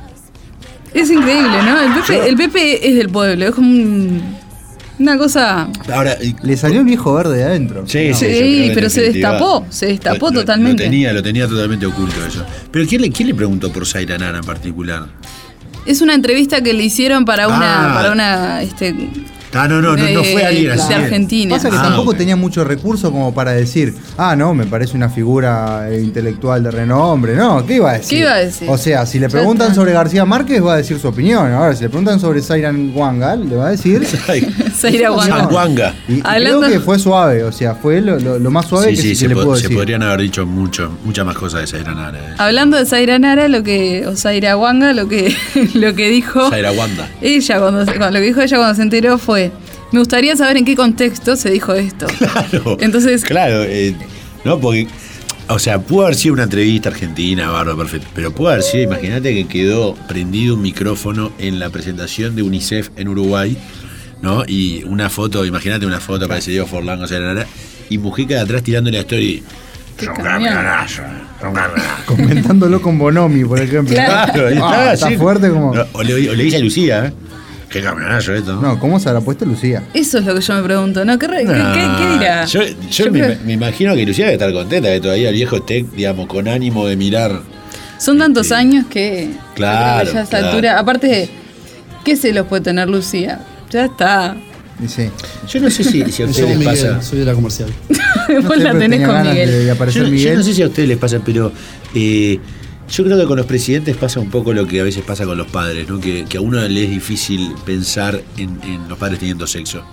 Es increíble, ¿no? El Pepe, el Pepe es del pueblo, es como un- una cosa... Ahora, eh, Le salió el viejo verde de adentro. sí, No. sí, Sí, yo creo que pero en se definitiva- destapó, se destapó lo- lo- totalmente. Lo tenía, lo tenía totalmente oculto eso. Pero ¿quién le, quién le preguntó por Zaira Nara en particular? Es una entrevista que le hicieron para una... Ah. para una este, Ah, no, no, no, no fue de- alguien así. de Argentina. Pasa que Ah, tampoco ok. tenía mucho recurso como para decir, ah, no, me parece una figura eh, intelectual de renombre. No, ¿qué iba a decir? ¿Qué iba a decir? O sea, si le Ya preguntan está. sobre García Márquez, va a decir su opinión. Ahora, si le preguntan sobre Zairan Wanga, le va a decir. Zaira Wanga. Zanguanga. Y, y Hablando- creo que fue suave, o sea, fue lo, lo- lo más suave Sí, que sí, se, se, le po- pudo se decir. podrían haber dicho mucho, muchas más cosas de Zaira Nara. eh. Hablando de Zaira Nara, lo que, o Zaira Wanga, lo que, lo que dijo Zaira Wanda. ella, cuando, se- cuando- lo que dijo ella cuando se enteró fue, me gustaría saber en qué contexto se dijo esto. Claro. Entonces, Claro, eh, no, porque. O sea, pudo haber sido una entrevista argentina, bárbaro, perfecto. Pero pudo haber sido, imagínate que quedó prendido un micrófono en la presentación de UNICEF en Uruguay, ¿no? Y una foto, imagínate una foto, aparece Diego Forlán, o sea, nada, y Mujica de atrás tirándole la story. qué Son camión. camionazos, son camionazos. Comentándolo con Bonomi, por ejemplo. Claro, y Ah, está, está así. fuerte como. No, O le, o le dice a Lucía, ¿eh? Qué camionazo esto. No, ¿cómo se habrá puesto Lucía? Eso es lo que yo me pregunto, ¿no? ¿Qué, re- qué- qué- qué dirá? Yo, yo Yo me, creo- me imagino que Lucía debe estar contenta que todavía el viejo esté, digamos, con ánimo de mirar. Son tantos años que, Claro, yo creo que ya a esta claro. altura, aparte, ¿qué se los puede tener Lucía? Ya está. Dice. Yo no sé si, si a Me ustedes llamo les Miguel, pasa. soy de la comercial. Vos la tenés con Miguel. De, de Yo, aparecer no- yo Miguel. no sé si a ustedes les pasa, pero eh, yo creo que con los presidentes pasa un poco lo que a veces pasa con los padres, ¿no? Que, que a uno le es difícil pensar en, en los padres teniendo sexo.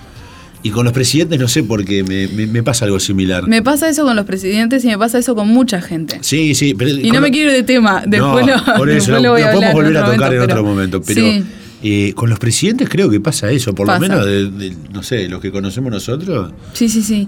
Y con los presidentes no sé por qué, me, me- me pasa algo similar. Me pasa eso con los presidentes y me pasa eso con mucha gente. Sí, sí, pero. Y con no me lo- quiero ir de tema, después, No, lo, por eso, después lo voy a lo hablar. podemos volver en a otro tocar en momento, otro pero- momento, pero Sí. eh, con los presidentes creo que pasa eso, por Pasa. lo menos de, de- no sé, los que conocemos nosotros. Sí, sí, sí.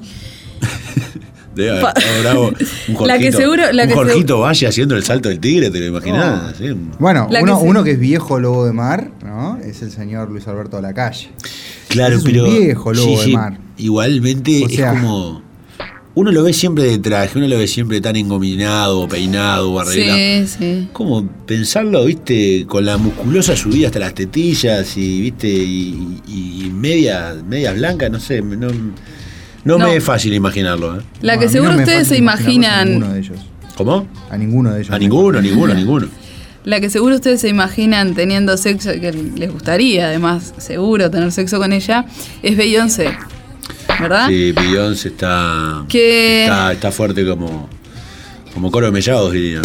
Debe haber Pa- estado bravo un Jorgito, La que seguro- la un que Jorgito Valle haciendo el salto del tigre, ¿te lo imaginás? Sí. Bueno, La que uno, se- uno que es viejo lobo de mar, ¿no? Es el señor Luis Alberto Lacalle. Claro, Ese es un pero. viejo lobo sí, de sí, mar. Igualmente O sea- es como. uno lo ve siempre de traje, uno lo ve siempre tan engominado, peinado o arreglado. Sí, sí. ¿Cómo pensarlo, viste, con la musculosa subida hasta las tetillas y, viste, y, y medias, medias blancas? No sé, no, no, no me es fácil imaginarlo. ¿eh? La No, que a mí seguro no me es ustedes se fácil imaginarlo a imaginan. ninguno de ellos. ¿Cómo? A ninguno de ellos. A ninguno, a ninguno, a ninguno. La que seguro ustedes se imaginan teniendo sexo, que les gustaría además, seguro, tener sexo con ella, es Beyoncé. ¿Verdad? Sí, Beyoncé está, Que- está, está fuerte como, como coro de mellados, diría.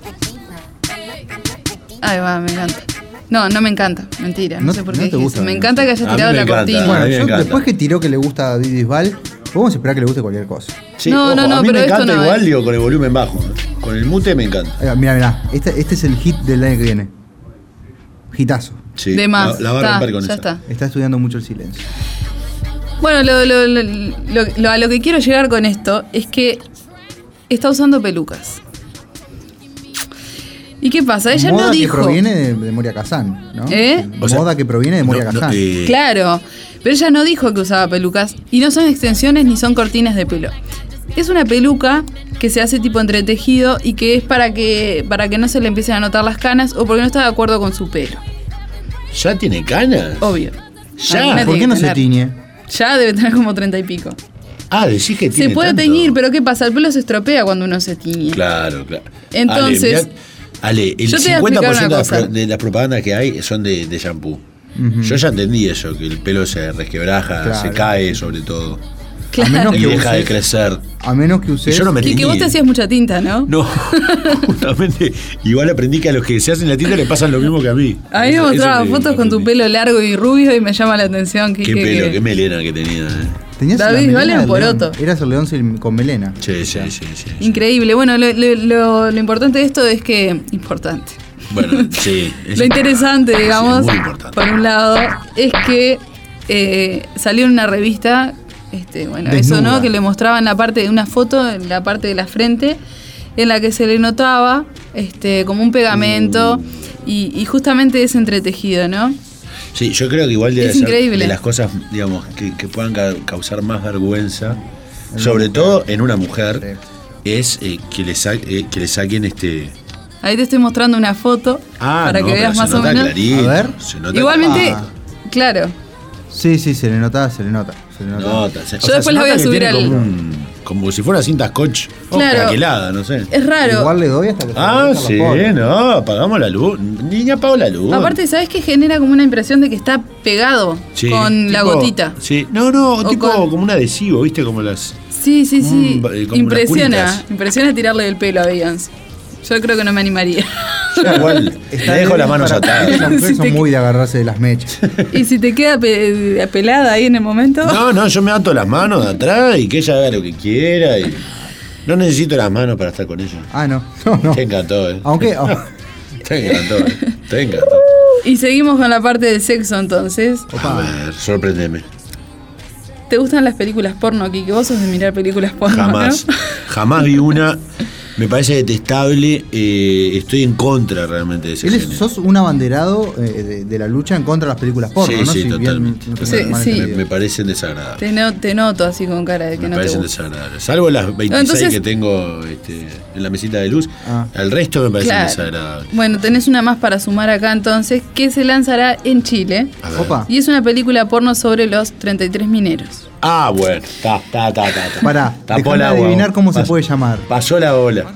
Ay, va, me encanta. No, no me encanta, mentira. No, No- sé por no qué te dije gusta, eso. Me ¿no? encanta que hayas A mí tirado me la encanta. cortina. Bueno, a mí me yo, encanta. después que tiró que le gusta a David Bisbal, podemos esperar que le guste cualquier cosa. Sí, No, ojo, no, no, a mí pero me esto encanta no igual, es. digo, con el volumen bajo. ¿eh? Con el mute me encanta. Eh, Mira, mira, este, este es el hit del año que viene. Hitazo. Sí, De más. La, la va a Está, romper con ya esa. está. Está estudiando mucho el silencio. Bueno, lo, lo- lo- lo- lo- a lo que quiero llegar con esto es que está usando pelucas. ¿Y qué pasa? Ella Moda no que dijo. proviene de, de Moria Kazan, ¿no? ¿Eh? O sea, Moda que proviene de Moria no, no, Kazan. eh, Claro, pero ella no dijo que usaba pelucas y no son extensiones ni son cortinas de pelo. Es una peluca que se hace tipo entretejido y que es para que para que no se le empiecen a notar las canas o porque no está de acuerdo con su pelo. ¿Ya tiene canas? Obvio. ¿Ya? Alguna ¿Por tiene qué no que se tener. tiñe? Ya debe tener como treinta y pico. Ah, decís que tiene Se puede tanto. teñir, pero ¿qué pasa? El pelo se estropea cuando uno se tiñe. Claro, claro. Entonces, Ale, mirá- Ale, el yo te voy a cincuenta por explicar ciento de una las, pro- cosa. de las propagandas que hay son de, de shampoo. Ujú. Yo ya entendí eso, que el pelo se resquebraja, Claro. se cae sobre todo. A menos Y que deja de uses, crecer. a menos que Y uses. yo no me que, que teñí. vos te hacías mucha tinta, ¿no? No, justamente. Igual aprendí que a los que se hacen la tinta le pasan lo mismo que a mí. A mí me Eso- mostraba eso me- fotos con tu aprendí. pelo largo y rubio y me llama la atención. Que, Qué que- pelo, que- qué melena que tenía. eh. Tenías David la Bisbal melena era un del león. poroto. Eras el león sin- con melena. Sí, sí, sí, sí. Increíble. Bueno, lo, lo- lo- lo importante de esto es que. Importante. Bueno, sí. es- Lo interesante, digamos, Sí, muy importante. por un lado, es que eh, salió en una revista, este, bueno, eso, Desnuda. ¿no? Que le mostraban la parte de una foto, en la parte de la frente, en la que se le notaba este, como un pegamento y, y justamente ese entretejido, ¿no? Sí, yo creo que igual debe Es ser increíble. de las cosas, digamos, que, que puedan ca- causar más vergüenza, sobre todo en una mujer, es eh, que, le sa- eh, que le saquen este. Ahí te estoy mostrando una foto Ah, para no, que pero veas se más o nota menos. clarito, A ver. se nota Igualmente, Ah. claro. Sí, sí, se le nota, se le nota. Se le nota. Nota, se- o Yo sea, después se la voy nota a que subir tiene al- Como, un- como si fuera cinta scotch. O Claro. craquelada, no sé. Es raro. Igual le doy hasta que se le Ah, notan sí, los poros. no, apagamos la luz. Niña, apagó la luz. Aparte, ¿sabes qué genera como una impresión de que está pegado Sí, con la tipo- gotita? Sí, no, no, O tipo con- como un adhesivo, ¿viste? Como las. Sí, sí, sí. Mm, eh, como impresiona. unas curitas. Impresiona tirarle el pelo a Beyoncé. Yo creo que no me animaría. Yo igual, Está le dejo débil las manos para- atadas. Las mujeres Si son te- muy de agarrarse de las mechas. Y si te queda pe- pelada ahí en el momento. No, no, yo me ato las manos de atrás y que ella haga lo que quiera. Y no necesito las manos para estar con ella. Ah, no. No, no. Te encantó, ¿eh? Aunque. oh, Te encantó, ¿eh? Te encantó. Y seguimos con la parte del sexo entonces. A ver, sorpréndeme. ¿Te gustan las películas porno, Kiki? Vos sos de mirar películas porno, Jamás, ¿no? jamás vi una. Me parece detestable. eh, estoy en contra realmente de ese él es- género. sos un abanderado eh, de, de la lucha en contra de las películas porno, Sí, ¿no? sí, Si bien totalmente. no tengo Sí, mal sí. Me, entendido. me parecen desagradables. Te, no- te noto así con cara de que Me no te parecen gusta. desagradables. Salvo las veintiséis Entonces- que tengo este, en la mesita de luz. Ah. El resto me parecen Claro. desagradables. Bueno, tenés una más para sumar acá entonces, que se lanzará en Chile. A ver. Opa. Y es una película porno sobre los treinta y tres mineros. Ah, bueno. Ta, ta, ta, ta, ta. Pará, Tapó déjame el agua. adivinar cómo se Pas- puede llamar. Pasó la ola.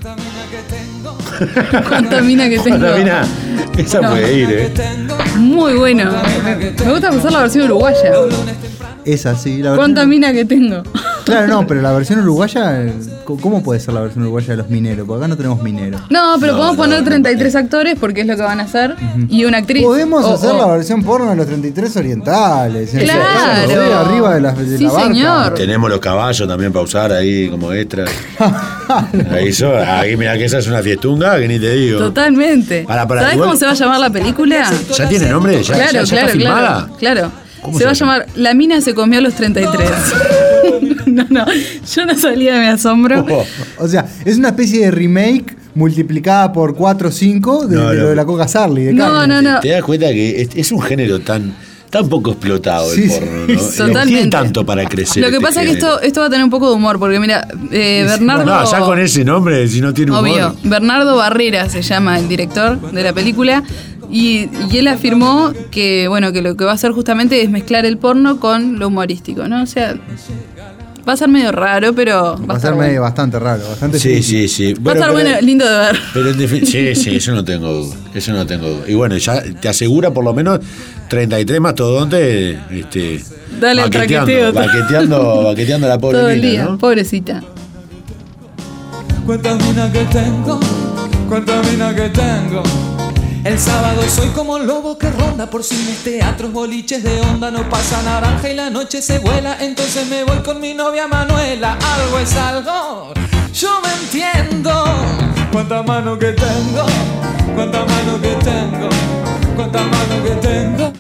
¿Cuánta mina que tengo? Bueno, mira, esa No. puede ir, ¿eh? Muy bueno. Me gusta pasar la versión uruguaya. Esa, sí. La ¿Cuánta versión... mina que tengo? Claro, no, pero la versión uruguaya, eh, ¿cómo puede ser la versión uruguaya de los mineros? Porque acá no tenemos mineros. No, pero No, podemos no, poner no, treinta y tres actores porque es lo que van a hacer. Y una actriz. Podemos O- hacer o- la versión porno de los treinta y tres orientales. en Claro. serio, sí, arriba de la, de Sí, la barca. señor. Tenemos los caballos también para usar ahí como extra. Ahí, so- ahí mira que esa es una fiestunga que ni te digo. Totalmente. Para, para, ¿Sabes igual- cómo se va a llamar la película? ¿Ya tiene nombre? ¿Ya, Claro, ya- ya claro, está filmada? claro. Claro. ¿Cómo Se se va a llama? llamar La mina se comió a los treinta y tres. No, no. Yo no salía de mi asombro. Oh, O sea, es una especie de remake multiplicada por cuatro o cinco de, No, de no. lo de la Coca Sarli. De No, carne. no, no. ¿Te das cuenta que es, es un género tan, Está un poco explotado Sí, el sí. porno, ¿no? Totalmente. No tiene tanto para crecer. Lo que este pasa es que género. esto, esto va a tener un poco de humor, porque mira, eh, Bernardo... No, ya con ese nombre, si no tiene humor. Obvio, Bernardo Barrera se llama el director de la película y, y él afirmó que bueno que lo que va a hacer justamente es mezclar el porno con lo humorístico, ¿no? O sea, va a ser medio raro, pero va, Va a ser estar medio bueno. bastante raro, bastante Sí, sí, sí. Va a estar bueno, lindo de ver. Pero en defi- sí, sí, eso no tengo duda. Eso no tengo duda. Y bueno, ya te asegura por lo menos treinta y tres mastodontes este, Dale el baqueteando, traqueteo. baqueteando, baqueteando a la pobre Todo el mina, día, ¿no? pobrecita. Cuánta mina que tengo, cuánta mina que tengo. El sábado soy como lobo que ronda por cines, teatros, boliches de onda. No pasa naranja y la noche se vuela. Entonces me voy con mi novia Manuela. Algo es algo, yo me entiendo. Cuánta mano que tengo, cuánta mano que tengo, cuánta mano que tengo.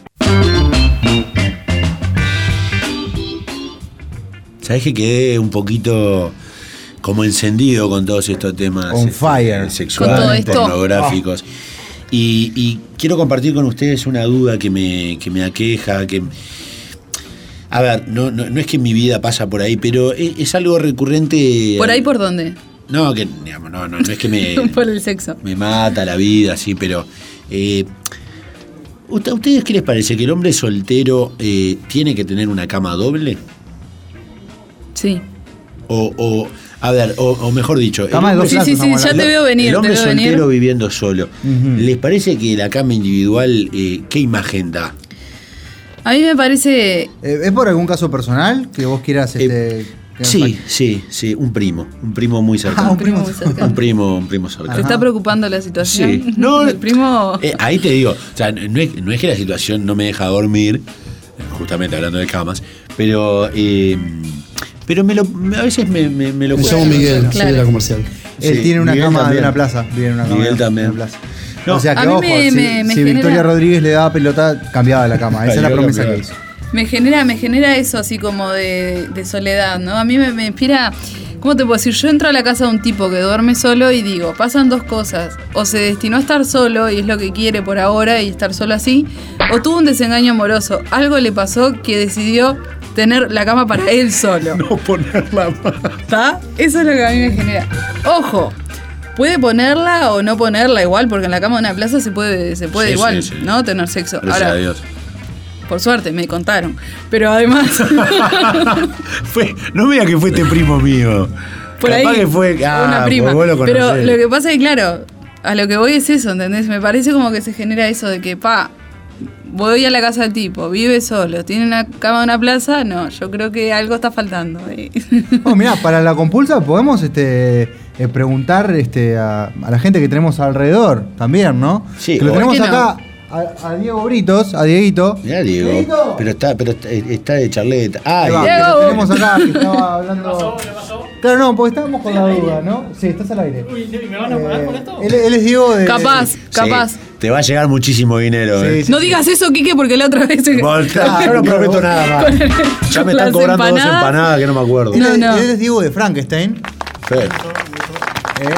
¿Sabés que quedé un poquito como encendido con todos estos temas On este, fire. Con todo sexuales, esto. pornográficos? Y, y quiero compartir con ustedes una duda que me, que me aqueja, que... A ver, no, no, no es que mi vida pasa por ahí, pero es, es algo recurrente... ¿Por ahí por dónde? No, que digamos, no, no, no es que me, Por el sexo. me mata la vida, sí, pero... Eh, ¿a ustedes qué les parece? ¿Que el hombre soltero eh, tiene que tener una cama doble? Sí. O, o a ver, o, o mejor dicho... el Cama de hombre- dos Sí, sí, sí, ya te veo venir, El hombre te veo soltero venir. viviendo solo. Ujú. ¿Les parece que la cama individual, eh, qué imagen da? A mí me parece... Eh, ¿Es por algún caso personal que vos quieras este, que- Sí, sí, sí, un primo, un primo muy cercano. Ah, un primo muy cercano. Un primo, un primo ¿Te cercano. está preocupando la situación? Sí. No, el primo... Eh, ahí te digo, o sea, no es, no es que la situación no me deja dormir, justamente hablando de camas, pero eh, pero me lo, a veces me, me, me lo Me cuesta. llamo Miguel, soy Claro. de la comercial. Él Sí, tiene una Miguel cama de también. una plaza. Vive en una cama Miguel de también. una plaza. No, o sea que a mí ojo, me- si, me- me si genera- Victoria Rodríguez le daba pelota, cambiaba la cama. Esa es la Ay, promesa cambiaba. que hizo. Me genera, me genera eso así como de, de soledad, ¿no? A mí me, me inspira, ¿cómo te puedo decir? Yo entro a la casa de un tipo que duerme solo y digo, pasan dos cosas. O se destinó a estar solo y es lo que quiere por ahora y estar solo así, o tuvo un desengaño amoroso. Algo le pasó que decidió tener la cama para él solo. no ponerla más. ¿Está? Eso es lo que a mí me genera. Ojo, puede ponerla o no ponerla igual, porque en la cama de una plaza se puede, se puede Sí, igual, sí, sí. ¿no? Tener sexo. Gracias Ahora, a Dios. por suerte, me contaron. Pero además... Fue, no me digas que fue este primo mío. Por Capaz ahí, que fue ah, una prima. pues vos lo Pero conocés. lo que pasa es que, claro, a lo que voy es eso, ¿entendés? Me parece como que se genera eso de que, pa, voy a la casa del tipo, vive solo, tiene una cama en una plaza, no, yo creo que algo está faltando. ahí. Oh, mirá, para la compulsa podemos este, eh, preguntar este, a, a la gente que tenemos alrededor también, ¿no? Sí, que lo o- tenemos ¿Por qué no? acá a, a Diego Britos, a Dieguito. Mirá, Diego. Dieguito. Pero está, pero está, está de charleta. Ah, Ahí va, Diego. que lo tenemos acá, que estaba hablando. Claro, no, porque estábamos con la duda, ¿no? Sí, estás al aire. Uy, ¿me van a pagar por esto? Él, él es Diego de. Capaz, capaz. Sí, te va a llegar muchísimo dinero. Sí, eh. sí. No digas eso, Quique, porque la otra vez... Vos, yo no prometo nada más. Con el- Ya me con están las cobrando dos empanadas. empanadas que no me acuerdo. Él, No, es- no. él es Diego de Frankenstein. Sí. Eh,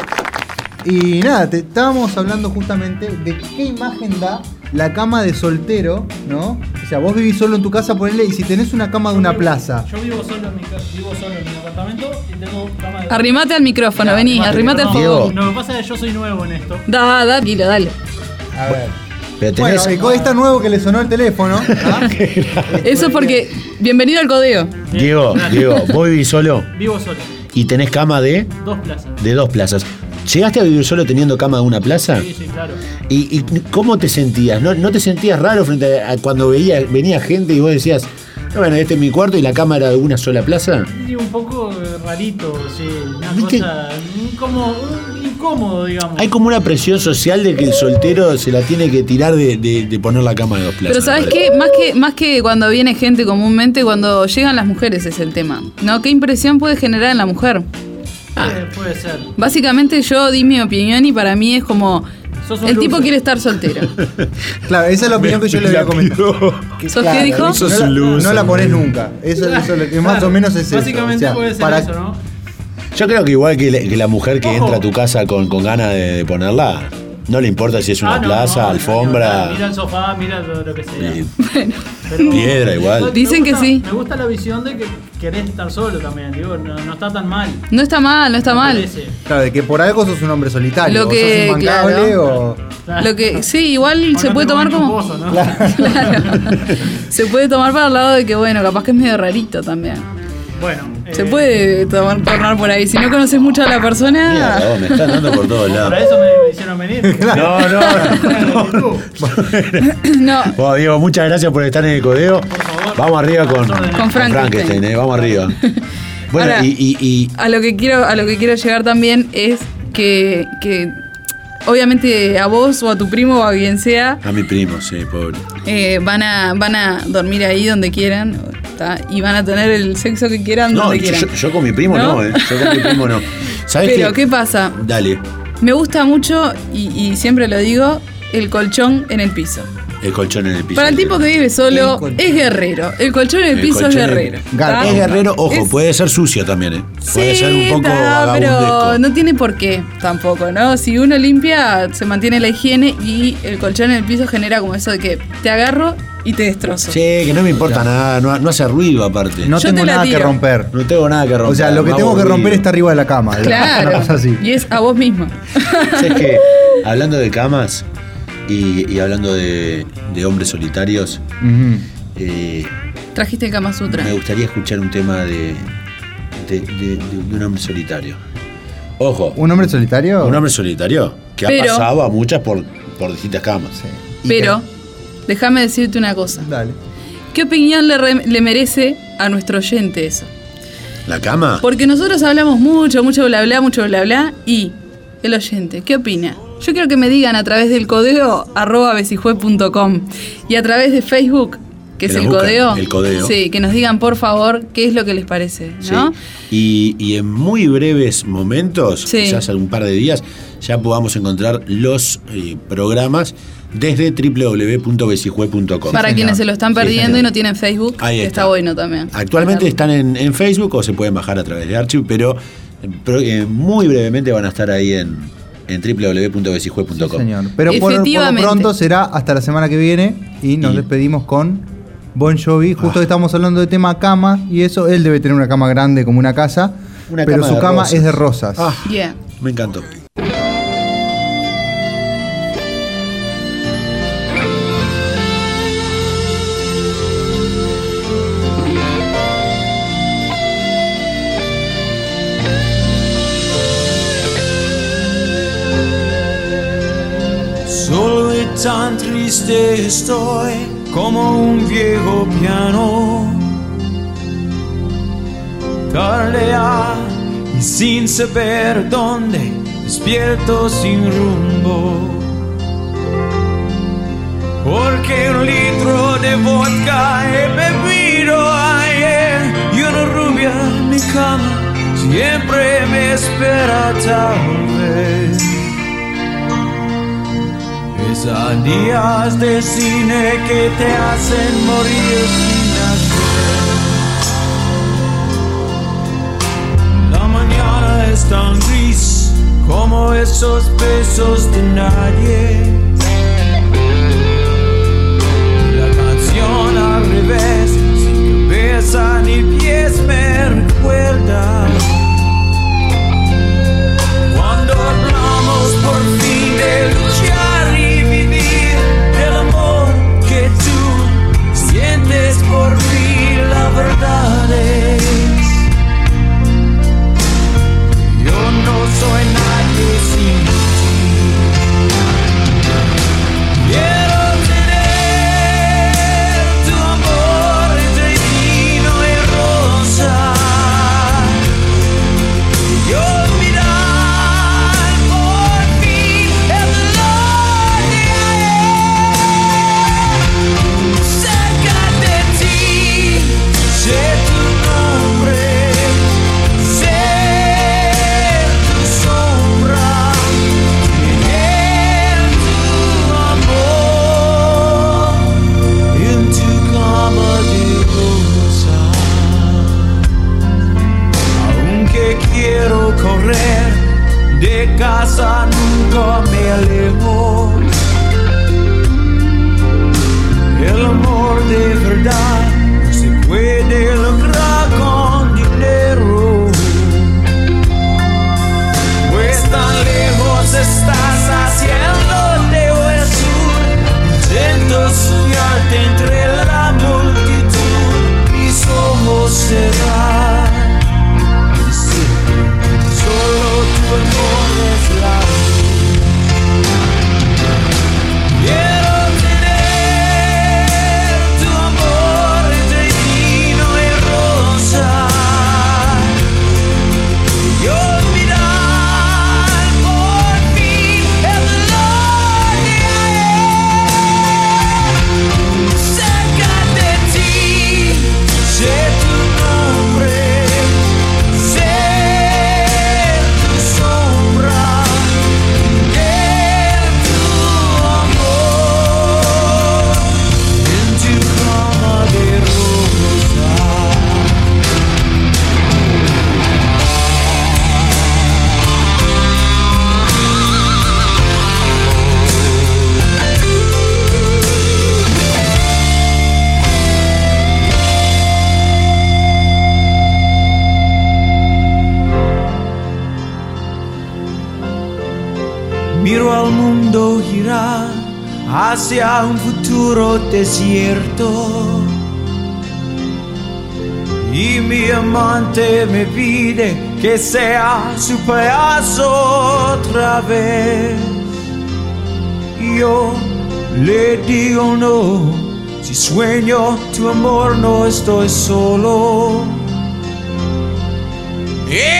y nada, te estábamos hablando justamente de qué imagen da la cama de soltero, ¿no? O sea, vos vivís solo en tu casa, ponele, y si tenés una cama de una plaza. Yo vivo solo en mi, ca- vivo solo en mi apartamento y tengo cama de... Arrimate al micrófono, vení, Arrimate, arrimate al no, fogón. No, lo que pasa es que yo soy nuevo en esto. Da, da, dilo, dale. A ver. Pero Bueno, tenés. y con esta nuevo que le sonó el teléfono. ¿ah? Eso es porque... Bienvenido al codeo. Diego, Diego, vos vivís solo Vivo solo. y tenés cama de, Dos plazas. de dos plazas. ¿Llegaste a vivir solo teniendo cama de una plaza? Sí, sí, claro. ¿Y, y cómo te sentías? ¿No, ¿No te sentías raro frente a cuando veía, venía gente y vos decías, bueno, este es mi cuarto y la cama era de una sola plaza? Sí, un poco eh, rarito, sí. Una ¿Viste? cosa incómodo, incómodo, digamos. Hay como una presión social de que el soltero se la tiene que tirar de, de- de poner la cama de dos plazas. Pero ¿sabes me parece. qué? Más que, más que cuando viene gente comúnmente, cuando llegan las mujeres es el tema. ¿No? ¿Qué impresión puede generar en la mujer? Puede, puede ser. Básicamente yo di mi opinión y para mí es como... Sos un El tipo loser. quiere estar soltero. Claro, esa es la opinión que yo le voy a comentar. ¿Sos qué dijo? No, Sos la, un loser. no la pones nunca. Eso, eso es lo que más Claro, o menos es eso. Básicamente O sea, puede ser para- eso, ¿no? Yo creo que igual que, la- que la mujer que Ojo. entra a tu casa con, con ganas de, de ponerla, No le importa si es una Ah, no, plaza, no, no, alfombra. no, mira el sofá, mira lo, lo que sea. Sí. Bueno. Pero- Piedra igual. Me Dicen que gusta- sí. Me gusta la visión de que querés estar solo también, digo, no, no está tan mal. No está mal, no está mal. Parece. Claro, de que por algo sos un hombre solitario. Lo o que- sos inmancable claro. o. Lo que sí, igual O se no puede te tomar comen como chuposo, ¿no? claro. Se puede tomar para el lado de que bueno, capaz que es medio rarito también. Bueno, Se eh, puede tomar, tornar por ahí. Si no conoces mucho a la persona, Mierda, vos, me están dando por todos lados. Para eso me, me hicieron venir. No, no, no. no. Bueno, Diego, muchas gracias por estar en el codeo. Vamos arriba con, Con Frankenstein. eh, vamos arriba. Bueno, Ahora, y, y, y a lo que quiero, a lo que quiero llegar también es que, que obviamente a vos o a tu primo o a quien sea a mi primo, sí, pobre. eh, van a van a dormir ahí donde quieran, ¿tá? Y van a tener el sexo que quieran No, donde yo, quieran. yo- yo con mi primo ¿No? no, eh. Yo con mi primo no. ¿Sabes Pero qué? ¿qué pasa? Dale, Me gusta mucho y, y siempre lo digo, el colchón en el piso. el colchón en el piso. Para el tipo que vive solo es guerrero. El colchón en el, El piso colchón es en- guerrero. Gar- ¿tá? Es guerrero, ojo, Es- puede ser sucio también, ¿eh? Puede Sí, ser un poco ta, pero vagabundesco. no tiene por qué tampoco, ¿no? Si uno limpia, se mantiene la higiene y el colchón en el piso genera como eso de que te agarro y te destrozo. Sí, que no me importa nada, no, no hace ruido aparte. No Yo tengo te la nada que tiro. romper. No tengo nada que romper. O sea, lo que no tengo hago que romper ruido. está arriba de la cama. Una Claro. cosa así. Y es a vos mismo. ¿Sabes qué? Hablando de camas y, y hablando de, de hombres solitarios, Ujú. eh, Trajiste el Kama Sutra. me gustaría escuchar un tema de, de, de- de- de un hombre solitario. Ojo, ¿Un hombre solitario? un hombre solitario que ha Pero- pasado a muchas por, por distintas camas. ¿Y Pero, déjame decirte una cosa. qué? Dale. ¿Qué opinión le, re- le merece a nuestro oyente eso? ¿La cama? Porque nosotros hablamos mucho, mucho bla bla, mucho bla bla, y el oyente, ¿qué opina? Yo quiero que me digan a través del codeo arroba besijue punto com y a través de Facebook, que Que es nos el buscan, codeo, el codeo. sí, que nos digan por favor qué es lo que les parece, Sí. ¿no? Y, y en muy breves momentos, Sí. quizás algún par de días, ya podamos encontrar los eh, programas desde doble u doble u doble u punto besijue punto com. Para quienes se lo están Sí, perdiendo señor. y no tienen Facebook, Ahí está. está. bueno también. Actualmente están en, en Facebook o se pueden bajar a través de Archive, pero, pero, eh, muy brevemente van a estar ahí en, en doble u doble u doble u punto besijue punto com. Señor. Pero por, por lo Efectivamente. pronto será hasta la semana que viene y nos Y- despedimos con Bon Jovi. Justo Ah. que estamos hablando de tema cama y eso. Él debe tener una cama grande como una casa, Una pero cama su de cama rosas. es de rosas. Ah, Yeah. me encantó. Solo y tan triste estoy como un viejo piano. Tarde ya y sin saber dónde, despierto sin rumbo. Porque un litro de vodka he bebido ayer y una rubia en mi cama siempre me espera tal vez. Es a días de cine que te hacen morir sin hacer. La mañana es tan gris como esos besos de nadie. La canción al revés, sin cabeza ni pies me recuerda. Cuando hablamos por fin de luchar y vivir del amor que tú sientes por mí, la verdad es yo no soy nadie sin ti. hacia un futuro desierto. Y mi amante me pide que sea su payaso otra vez. Y yo le digo no, si sueño tu amor no estoy solo. Yeah.